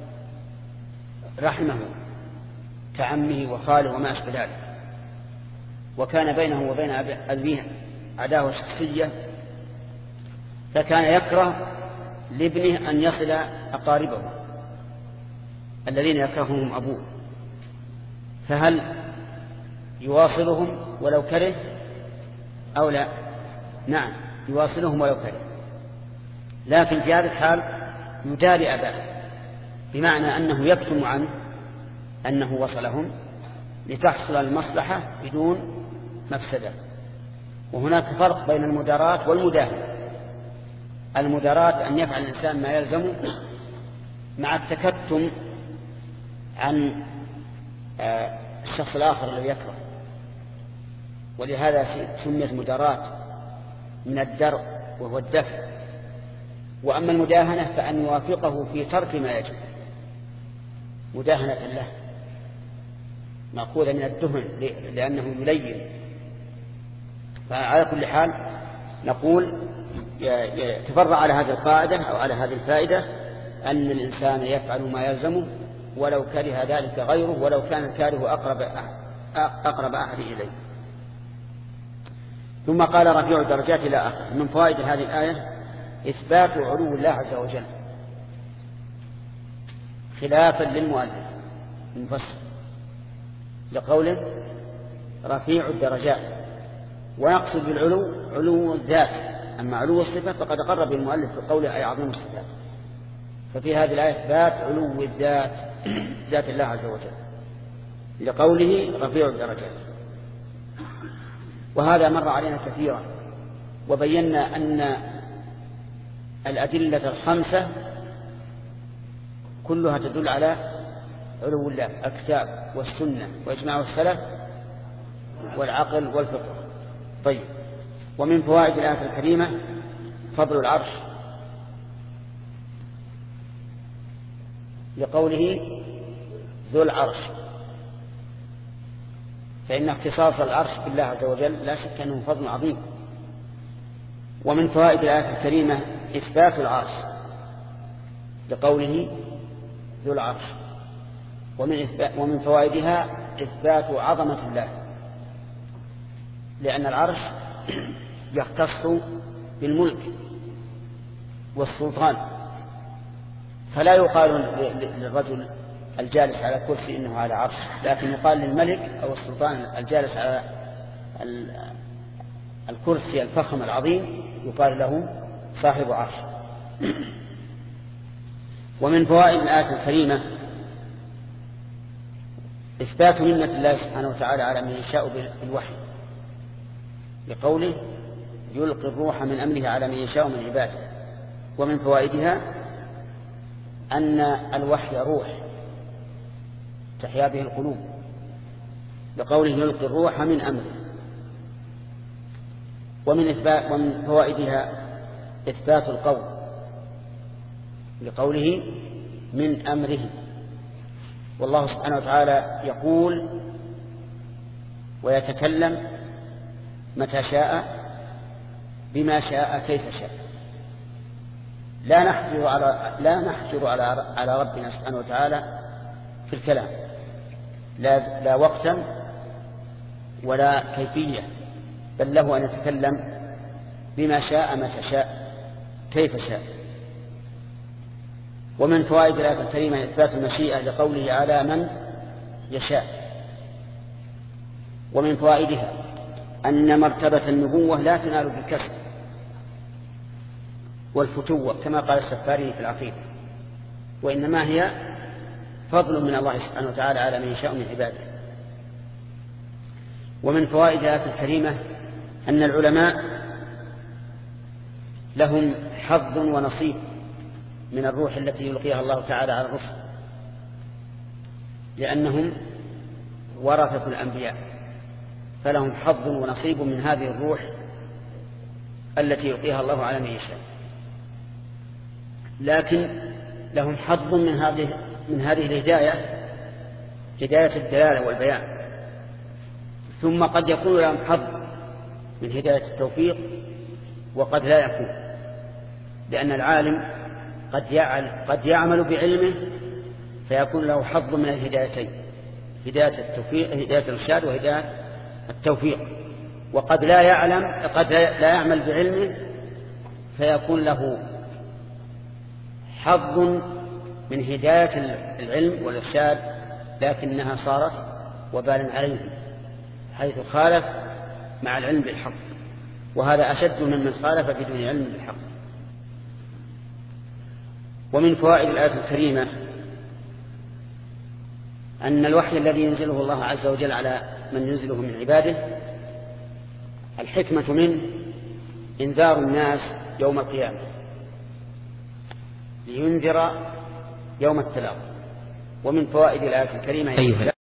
رحمه كعمه وخاله وما أشبه ذلك، وكان بينه وبين أبيه عداوة شخصية، فكان يكره لابنه أن يصل أقاربه الذين يكرههم أبوه، فهل يواصلهم ولو كره أو لا؟ نعم يواصلهم ولو كره، لكن في هذا الحال يداري أباه، بمعنى أنه يكتم عنه أنه وصلهم لتحصل المصلحة بدون مفسدة. وهناك فرق بين المداراة والمداهنة. المداراة أن يفعل الإنسان ما يلزمه مع التكتم عن الشخص الآخر الذي يكره، ولهذا سميت مداراة من الدرء وهو الدفع. وأما المداهنة فأن يوافقه في ترك ما يجب، مداهنة له، مأخوذة من الدهن لأنه يلين. فعلى كل حال نقول يتفرع على هذه القاعدة أو على هذه الفائدة أن الإنسان يفعل ما يلزمه ولو كره ذلك غيره، ولو كان الكاره أقرب أقرب أحد إليه. ثم قال رفيع الدرجات إلى آخر. من فوائد هذه الآية إثبات علو الله عز وجل خلافا للمؤلف المفسر لقوله رفيع الدرجات، ويقصد بالعلو علو الذات، أما علو الصفة فقد قرب المؤلف في قوله أي عظيم الصفات. ففي هذه الآية إثبات علو الذات ذات الله عز وجل لقوله رفيع الدرجات. وهذا مر علينا كثيرا، وبينا أن الأدلة الخمسة كلها تدل على علو الله، الكتاب والسنة وإجماع السلف والعقل والفقه. طيب، ومن فوائد الآية الكريمة فضل العرش لقوله ذو العرش، فإن اختصاص العرش بالله عز وجل لا شك أنه فضل عظيم. ومن فوائد الآية الكريمة إثبات العرش لقوله ذو العرش. ومن, ومن فوائدها إثبات عظمة الله، لأن العرش يختص بالملك والسلطان، فلا يقال للرجل الجالس على كرسي إنه على عرش، لكن يقال للملك أو السلطان الجالس على الكرسي الفخم العظيم يقال له صاحب عرش. ومن فوائد الآية الكريمة إثبات منة الله سبحانه وتعالى على من يشاء بالوحي بقوله يلقي الروح من أمره على من يشاء من عباده. ومن فوائدها أن الوحي روح تحيا به القلوب بقوله يلقي الروح من أمره. ومن, إثبات ومن فوائدها إثبات القول لقوله من أمره، والله سبحانه وتعالى يقول ويتكلم متى شاء بما شاء كيف شاء. لا نحجر على لا نحجر على على ربنا سبحانه وتعالى في الكلام، لا لا وقتا ولا كيفية، بل له أن يتكلم بما شاء متى شاء كيف شاء. ومن فوائد الآية الكريمة إثبات المشيئة لقوله على من يشاء. ومن فوائدها أن مرتبة النبوة لا تنال بالكسب والفتوة كما قال السفاري في العقيدة، وإنما هي فضل من الله سبحانه وتعالى على من يشاء من عباده. ومن فوائد الآية الكريمة أن العلماء لهم حظ ونصيب من الروح التي يلقيها الله تعالى على الرسل، لأنهم ورثة الأنبياء، فلهم حظ ونصيب من هذه الروح التي يلقيها الله على من يشاء. لكن لهم حظ من هذه من هذه الهداية، هداية الدلالة والبيان، ثم قد يكون لهم حظ من هداية التوفيق وقد لا يكون، لأن العالم قد يعمل, قد يعمل بعلمه فيكون له حظ من الهدايتين، هداية التوفيق هداية الإرشاد وهداية التوفيق، وقد لا يعلم قد لا يعمل بعلمه فيكون له حظ من هداية العلم والإرشاد لكنها صارت وبالا عليه حيث خالف مع العلم بالحق، وهذا أشد ممن خالف بدون علم بالحق. ومن فوائد الآية الكريمة أن الوحي الذي ينزله الله عز وجل على من ينزله من عباده الحكمة منه إنذار الناس يوم القيامة لينذر يوم التلاق. ومن فوائد الآية الكريمة